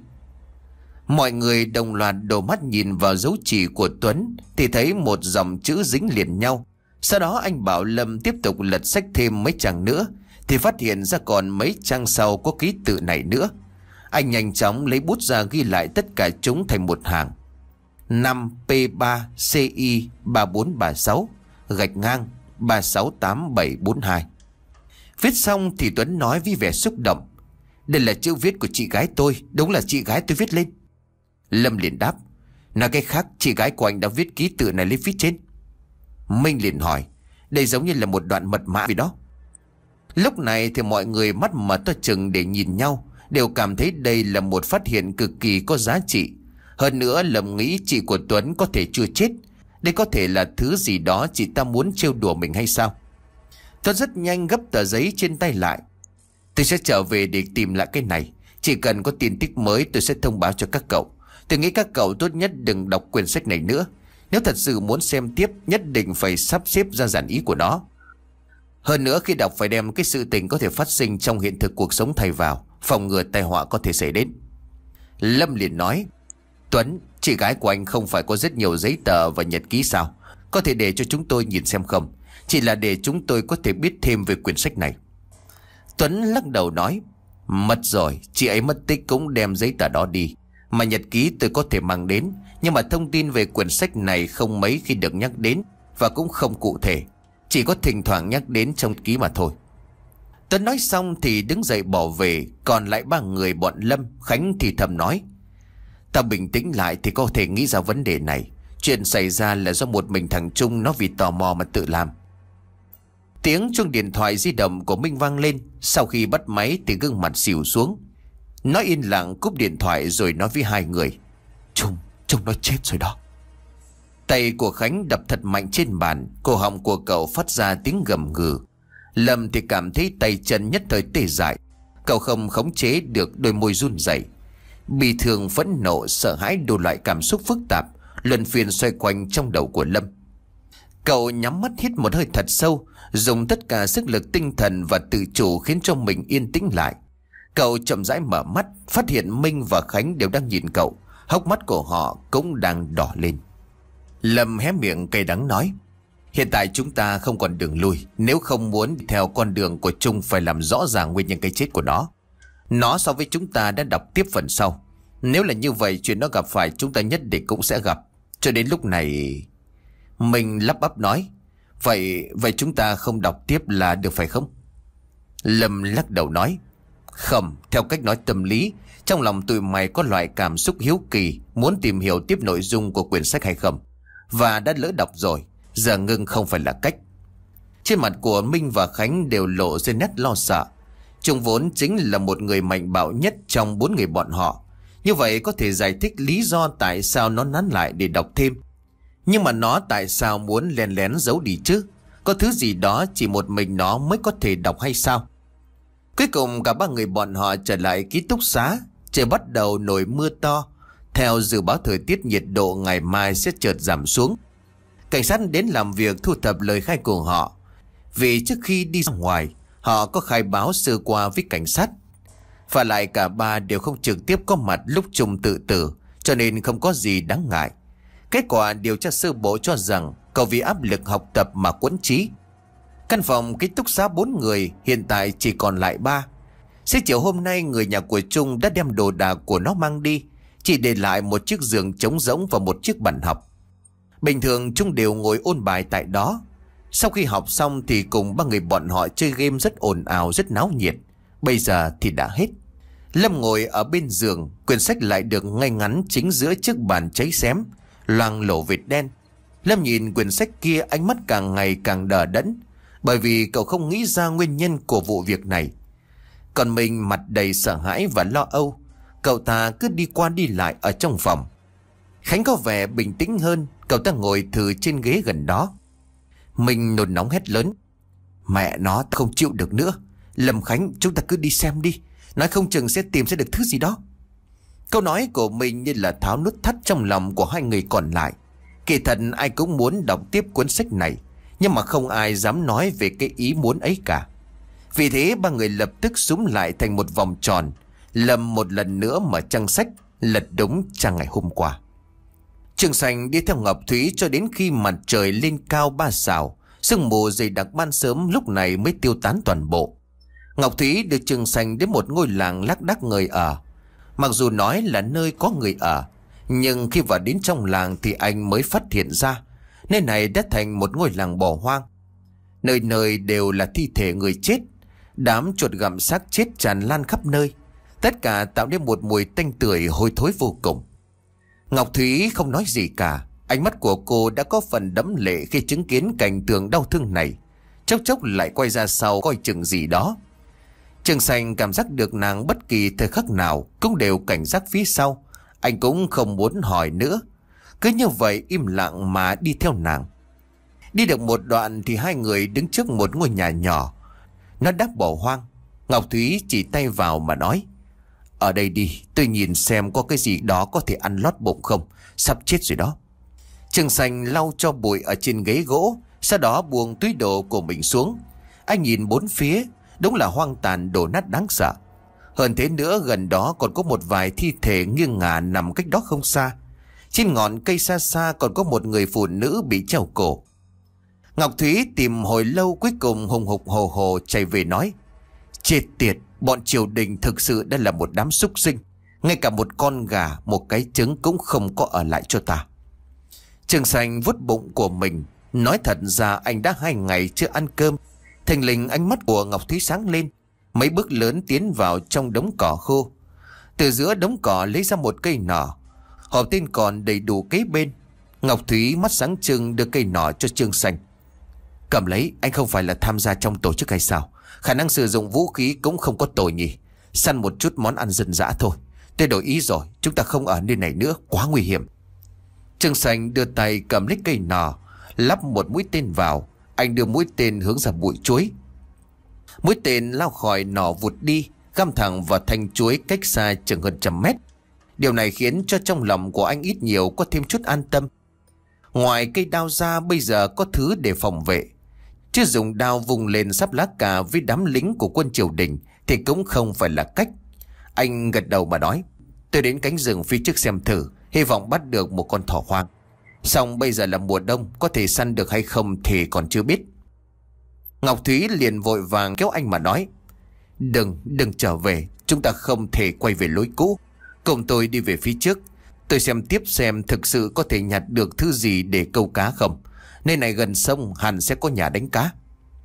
Mọi người đồng loạt đổ mắt nhìn vào dấu chỉ của Tuấn thì thấy một dòng chữ dính liền nhau. Sau đó anh bảo Lâm tiếp tục lật sách thêm mấy trang nữa thì phát hiện ra còn mấy trang sau có ký tự này nữa. Anh nhanh chóng lấy bút ra ghi lại tất cả chúng thành một hàng: năm P ba C I ba bốn ba sáu gạch ngang ba sáu tám bảy bốn hai. Viết xong thì Tuấn nói với vẻ xúc động, đây là chữ viết của chị gái tôi, đúng là chị gái tôi viết lên. Lâm liền đáp, nói cách khác chị gái của anh đã viết ký tự này lên phía trên. Minh liền hỏi, đây giống như là một đoạn mật mã vì đó. Lúc này thì mọi người mắt mở to chừng để nhìn nhau, đều cảm thấy đây là một phát hiện cực kỳ có giá trị. Hơn nữa Lâm nghĩ chị của Tuấn có thể chưa chết. Đây có thể là thứ gì đó chị ta muốn trêu đùa mình hay sao? Tuấn rất nhanh gấp tờ giấy trên tay lại. Tôi sẽ trở về để tìm lại cái này. Chỉ cần có tin tức mới tôi sẽ thông báo cho các cậu. Tôi nghĩ các cậu tốt nhất đừng đọc quyển sách này nữa. Nếu thật sự muốn xem tiếp, nhất định phải sắp xếp ra dàn ý của nó. Hơn nữa khi đọc phải đem cái sự tình có thể phát sinh trong hiện thực cuộc sống thay vào, phòng ngừa tai họa có thể xảy đến. Lâm liền nói, Tuấn, chị gái của anh không phải có rất nhiều giấy tờ và nhật ký sao? Có thể để cho chúng tôi nhìn xem không? Chỉ là để chúng tôi có thể biết thêm về quyển sách này. Tuấn lắc đầu nói, mất rồi, chị ấy mất tích cũng đem giấy tờ đó đi. Mà nhật ký tôi có thể mang đến, nhưng mà thông tin về quyển sách này không mấy khi được nhắc đến, và cũng không cụ thể, chỉ có thỉnh thoảng nhắc đến trong ký mà thôi. Tuấn nói xong thì đứng dậy bỏ về. Còn lại ba người bọn Lâm, Khánh thì thầm nói, ta bình tĩnh lại thì có thể nghĩ ra vấn đề này. Chuyện xảy ra là do một mình thằng Trung nó vì tò mò mà tự làm. Tiếng chuông điện thoại di động của Minh vang lên. Sau khi bắt máy thì gương mặt xỉu xuống. Nó yên lặng cúp điện thoại rồi nói với hai người, Trung, Trung nó chết rồi đó. Tay của Khánh đập thật mạnh trên bàn. Cổ họng của cậu phát ra tiếng gầm gừ. Lâm thì cảm thấy tay chân nhất thời tê dại. Cậu không khống chế được đôi môi run rẩy. Bi thương, phẫn nộ, sợ hãi đủ loại cảm xúc phức tạp luân phiên xoay quanh trong đầu của Lâm. Cậu nhắm mắt hít một hơi thật sâu, dùng tất cả sức lực tinh thần và tự chủ khiến cho mình yên tĩnh lại. Cậu chậm rãi mở mắt, phát hiện Minh và Khánh đều đang nhìn cậu. Hốc mắt của họ cũng đang đỏ lên. Lâm hé miệng cay đắng nói, hiện tại chúng ta không còn đường lui. Nếu không muốn theo con đường của Trung phải làm rõ ràng nguyên nhân cái chết của nó. Nó so với chúng ta đã đọc tiếp phần sau. Nếu là như vậy, chuyện nó gặp phải chúng ta nhất định cũng sẽ gặp. Cho đến lúc này... Mình lắp bắp nói, Vậy vậy chúng ta không đọc tiếp là được phải không? Lâm lắc đầu nói, không, theo cách nói tâm lý, trong lòng tụi mày có loại cảm xúc hiếu kỳ, muốn tìm hiểu tiếp nội dung của quyển sách hay không. Và đã lỡ đọc rồi, giờ ngưng không phải là cách. Trên mặt của Minh và Khánh đều lộ ra nét lo sợ. Trung vốn chính là một người mạnh bạo nhất trong bốn người bọn họ. Như vậy có thể giải thích lý do tại sao nó nán lại để đọc thêm. Nhưng mà nó tại sao muốn lén lén giấu đi chứ? Có thứ gì đó chỉ một mình nó mới có thể đọc hay sao? Cuối cùng cả ba người bọn họ trở lại ký túc xá. Trời bắt đầu nổi mưa to. Theo dự báo thời tiết, nhiệt độ ngày mai sẽ chợt giảm xuống. Cảnh sát đến làm việc thu thập lời khai của họ. Vì trước khi đi ra ngoài, họ có khai báo sơ qua với cảnh sát. Và lại cả ba đều không trực tiếp có mặt lúc Trung tự tử, cho nên không có gì đáng ngại. Kết quả điều tra sơ bộ cho rằng cậu vì áp lực học tập mà quẫn trí. Căn phòng ký túc xá bốn người hiện tại chỉ còn lại ba. Xế chiều hôm nay người nhà của Trung đã đem đồ đạc của nó mang đi, chỉ để lại một chiếc giường trống rỗng và một chiếc bàn học. Bình thường Trung đều ngồi ôn bài tại đó. Sau khi học xong thì cùng ba người bọn họ chơi game rất ồn ào, rất náo nhiệt. Bây giờ thì đã hết. Lâm ngồi ở bên giường, quyển sách lại được ngay ngắn chính giữa chiếc bàn cháy xém, loang lổ vệt đen. Lâm nhìn quyển sách kia, ánh mắt càng ngày càng đờ đẫn. bởi vì cậu không nghĩ ra nguyên nhân của vụ việc này. Còn mình mặt đầy sợ hãi và lo âu. Cậu ta cứ đi qua đi lại ở trong phòng. Khánh có vẻ bình tĩnh hơn. Cậu ta ngồi thử trên ghế gần đó. Mình nôn nóng hét lớn: Mẹ nó, không chịu được nữa. Lâm Khánh, chúng ta cứ đi xem đi. Nói không chừng sẽ tìm ra được thứ gì đó. Câu nói của mình như là tháo nút thắt trong lòng của hai người còn lại. Kỳ thật ai cũng muốn đọc tiếp cuốn sách này, nhưng mà không ai dám nói về cái ý muốn ấy cả. Vì thế ba người lập tức xúm lại thành một vòng tròn, lầm một lần nữa mở trang sách, lật đúng trang ngày hôm qua. Trương Sành đi theo Ngọc Thúy cho đến khi mặt trời lên cao ba sào. Sương mù dày đặc ban sớm lúc này mới tiêu tán toàn bộ. Ngọc Thúy đưa Trương Sành đến một ngôi làng lác đác người ở. Mặc dù nói là nơi có người ở, nhưng khi vào đến trong làng thì anh mới phát hiện ra nơi này đã thành một ngôi làng bỏ hoang. Nơi nơi đều là thi thể người chết. Đám chuột gặm xác chết tràn lan khắp nơi. Tất cả tạo nên một mùi tanh tưởi hôi thối vô cùng. Ngọc Thúy không nói gì cả. Ánh mắt của cô đã có phần đẫm lệ khi chứng kiến cảnh tượng đau thương này. Chốc chốc lại quay ra sau coi chừng gì đó. Trương Sành cảm giác được nàng bất kỳ thời khắc nào cũng đều cảnh giác phía sau. Anh cũng không muốn hỏi nữa. Cứ như vậy im lặng mà đi theo nàng. Đi được một đoạn thì hai người đứng trước một ngôi nhà nhỏ. Nó đã bỏ hoang. Ngọc Thúy chỉ tay vào mà nói: Ở đây đi, tôi nhìn xem có cái gì đó có thể ăn lót bụng không. Sắp chết rồi đó. Trương Sành lau cho bụi ở trên ghế gỗ, sau đó buông túi đồ của mình xuống. Anh nhìn bốn phía, đúng là hoang tàn đổ nát đáng sợ. Hơn thế nữa, gần đó còn có một vài thi thể nghiêng ngả nằm cách đó không xa. Trên ngọn cây xa xa còn có một người phụ nữ bị treo cổ. Ngọc Thúy tìm hồi lâu, cuối cùng hùng hục hồ hồ chạy về nói: Chết tiệt, bọn triều đình thực sự đã là một đám súc sinh. Ngay cả một con gà, một cái trứng cũng không có ở lại cho ta. Trương Sành vuốt bụng của mình. Nói thật ra anh đã hai ngày chưa ăn cơm. Thình lình ánh mắt của Ngọc Thúy sáng lên. Mấy bước lớn tiến vào trong đống cỏ khô. Từ giữa đống cỏ lấy ra một cây nỏ. Hộp tên còn đầy đủ kế bên. Ngọc Thúy mắt sáng trưng đưa cây nỏ cho Trương Sành. Cầm lấy, anh không phải là tham gia trong tổ chức hay sao? Khả năng sử dụng vũ khí cũng không có tồi nhỉ. Săn một chút món ăn dân dã thôi. Tôi đổi ý rồi, chúng ta không ở nơi này nữa, quá nguy hiểm. Trương Sành đưa tay cầm lấy cây nỏ, lắp một mũi tên vào. Anh đưa mũi tên hướng ra bụi chuối. Mũi tên lao khỏi nỏ vụt đi, găm thẳng vào thanh chuối cách xa chừng hơn trăm mét. Điều này khiến cho trong lòng của anh ít nhiều có thêm chút an tâm. Ngoài cây đao ra bây giờ có thứ để phòng vệ. Chứ dùng đao vùng lên sắp lá cà với đám lính của quân triều đình thì cũng không phải là cách. Anh gật đầu mà nói: Tôi đến cánh rừng phía trước xem thử, hy vọng bắt được một con thỏ hoang. Xong bây giờ là mùa đông, có thể săn được hay không thì còn chưa biết. Ngọc Thúy liền vội vàng kéo anh mà nói: Đừng, đừng trở về. Chúng ta không thể quay về lối cũ. Cùng tôi đi về phía trước. Tôi xem tiếp xem thực sự có thể nhặt được thứ gì để câu cá không. Nơi này gần sông, hẳn sẽ có nhà đánh cá.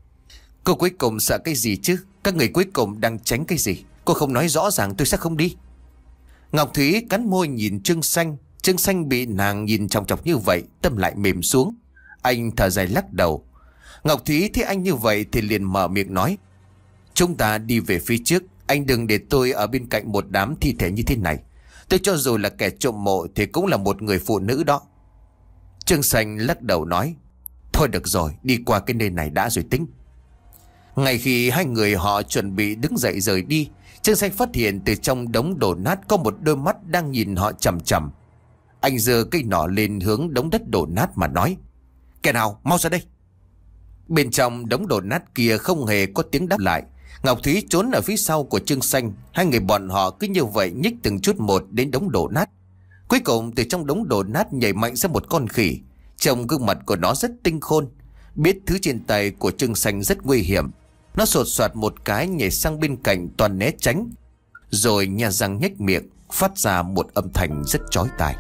Cô cuối cùng sợ cái gì chứ? Các người cuối cùng đang tránh cái gì? Cô không nói rõ ràng tôi sẽ không đi. Ngọc Thúy cắn môi nhìn Trương Sành. Trương Sành bị nàng nhìn chòng chọc như vậy, tâm lại mềm xuống. Anh thở dài lắc đầu. Ngọc Thúy thấy anh như vậy thì liền mở miệng nói: Chúng ta đi về phía trước. Anh đừng để tôi ở bên cạnh một đám thi thể như thế này. Tôi cho dù là kẻ trộm mộ thì cũng là một người phụ nữ đó. Trương Sành lắc đầu nói: Thôi được rồi, đi qua cái nơi này đã rồi tính. Ngay khi hai người họ chuẩn bị đứng dậy rời đi, Trương Sành phát hiện từ trong đống đổ nát có một đôi mắt đang nhìn họ chằm chằm. Anh giơ cây nỏ lên hướng đống đất đổ nát mà nói: Kẻ nào, mau ra đây. Bên trong đống đổ nát kia không hề có tiếng đáp lại. Ngọc Thúy trốn ở phía sau của Trương Sành. Hai người bọn họ cứ như vậy nhích từng chút một đến đống đổ nát. Cuối cùng từ trong đống đổ nát nhảy mạnh ra một con khỉ. Trông gương mặt của nó rất tinh khôn. Biết thứ trên tay của Trương Sành rất nguy hiểm, nó sột soạt một cái nhảy sang bên cạnh toàn né tránh, rồi nhả răng nhếch miệng phát ra một âm thanh rất chói tai.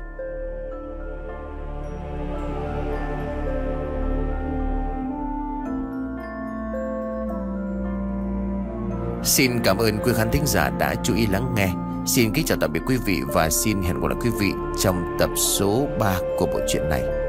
Xin cảm ơn quý khán thính giả đã chú ý lắng nghe. Xin kính chào tạm biệt quý vị và xin hẹn gặp lại quý vị trong tập số ba của bộ truyện này.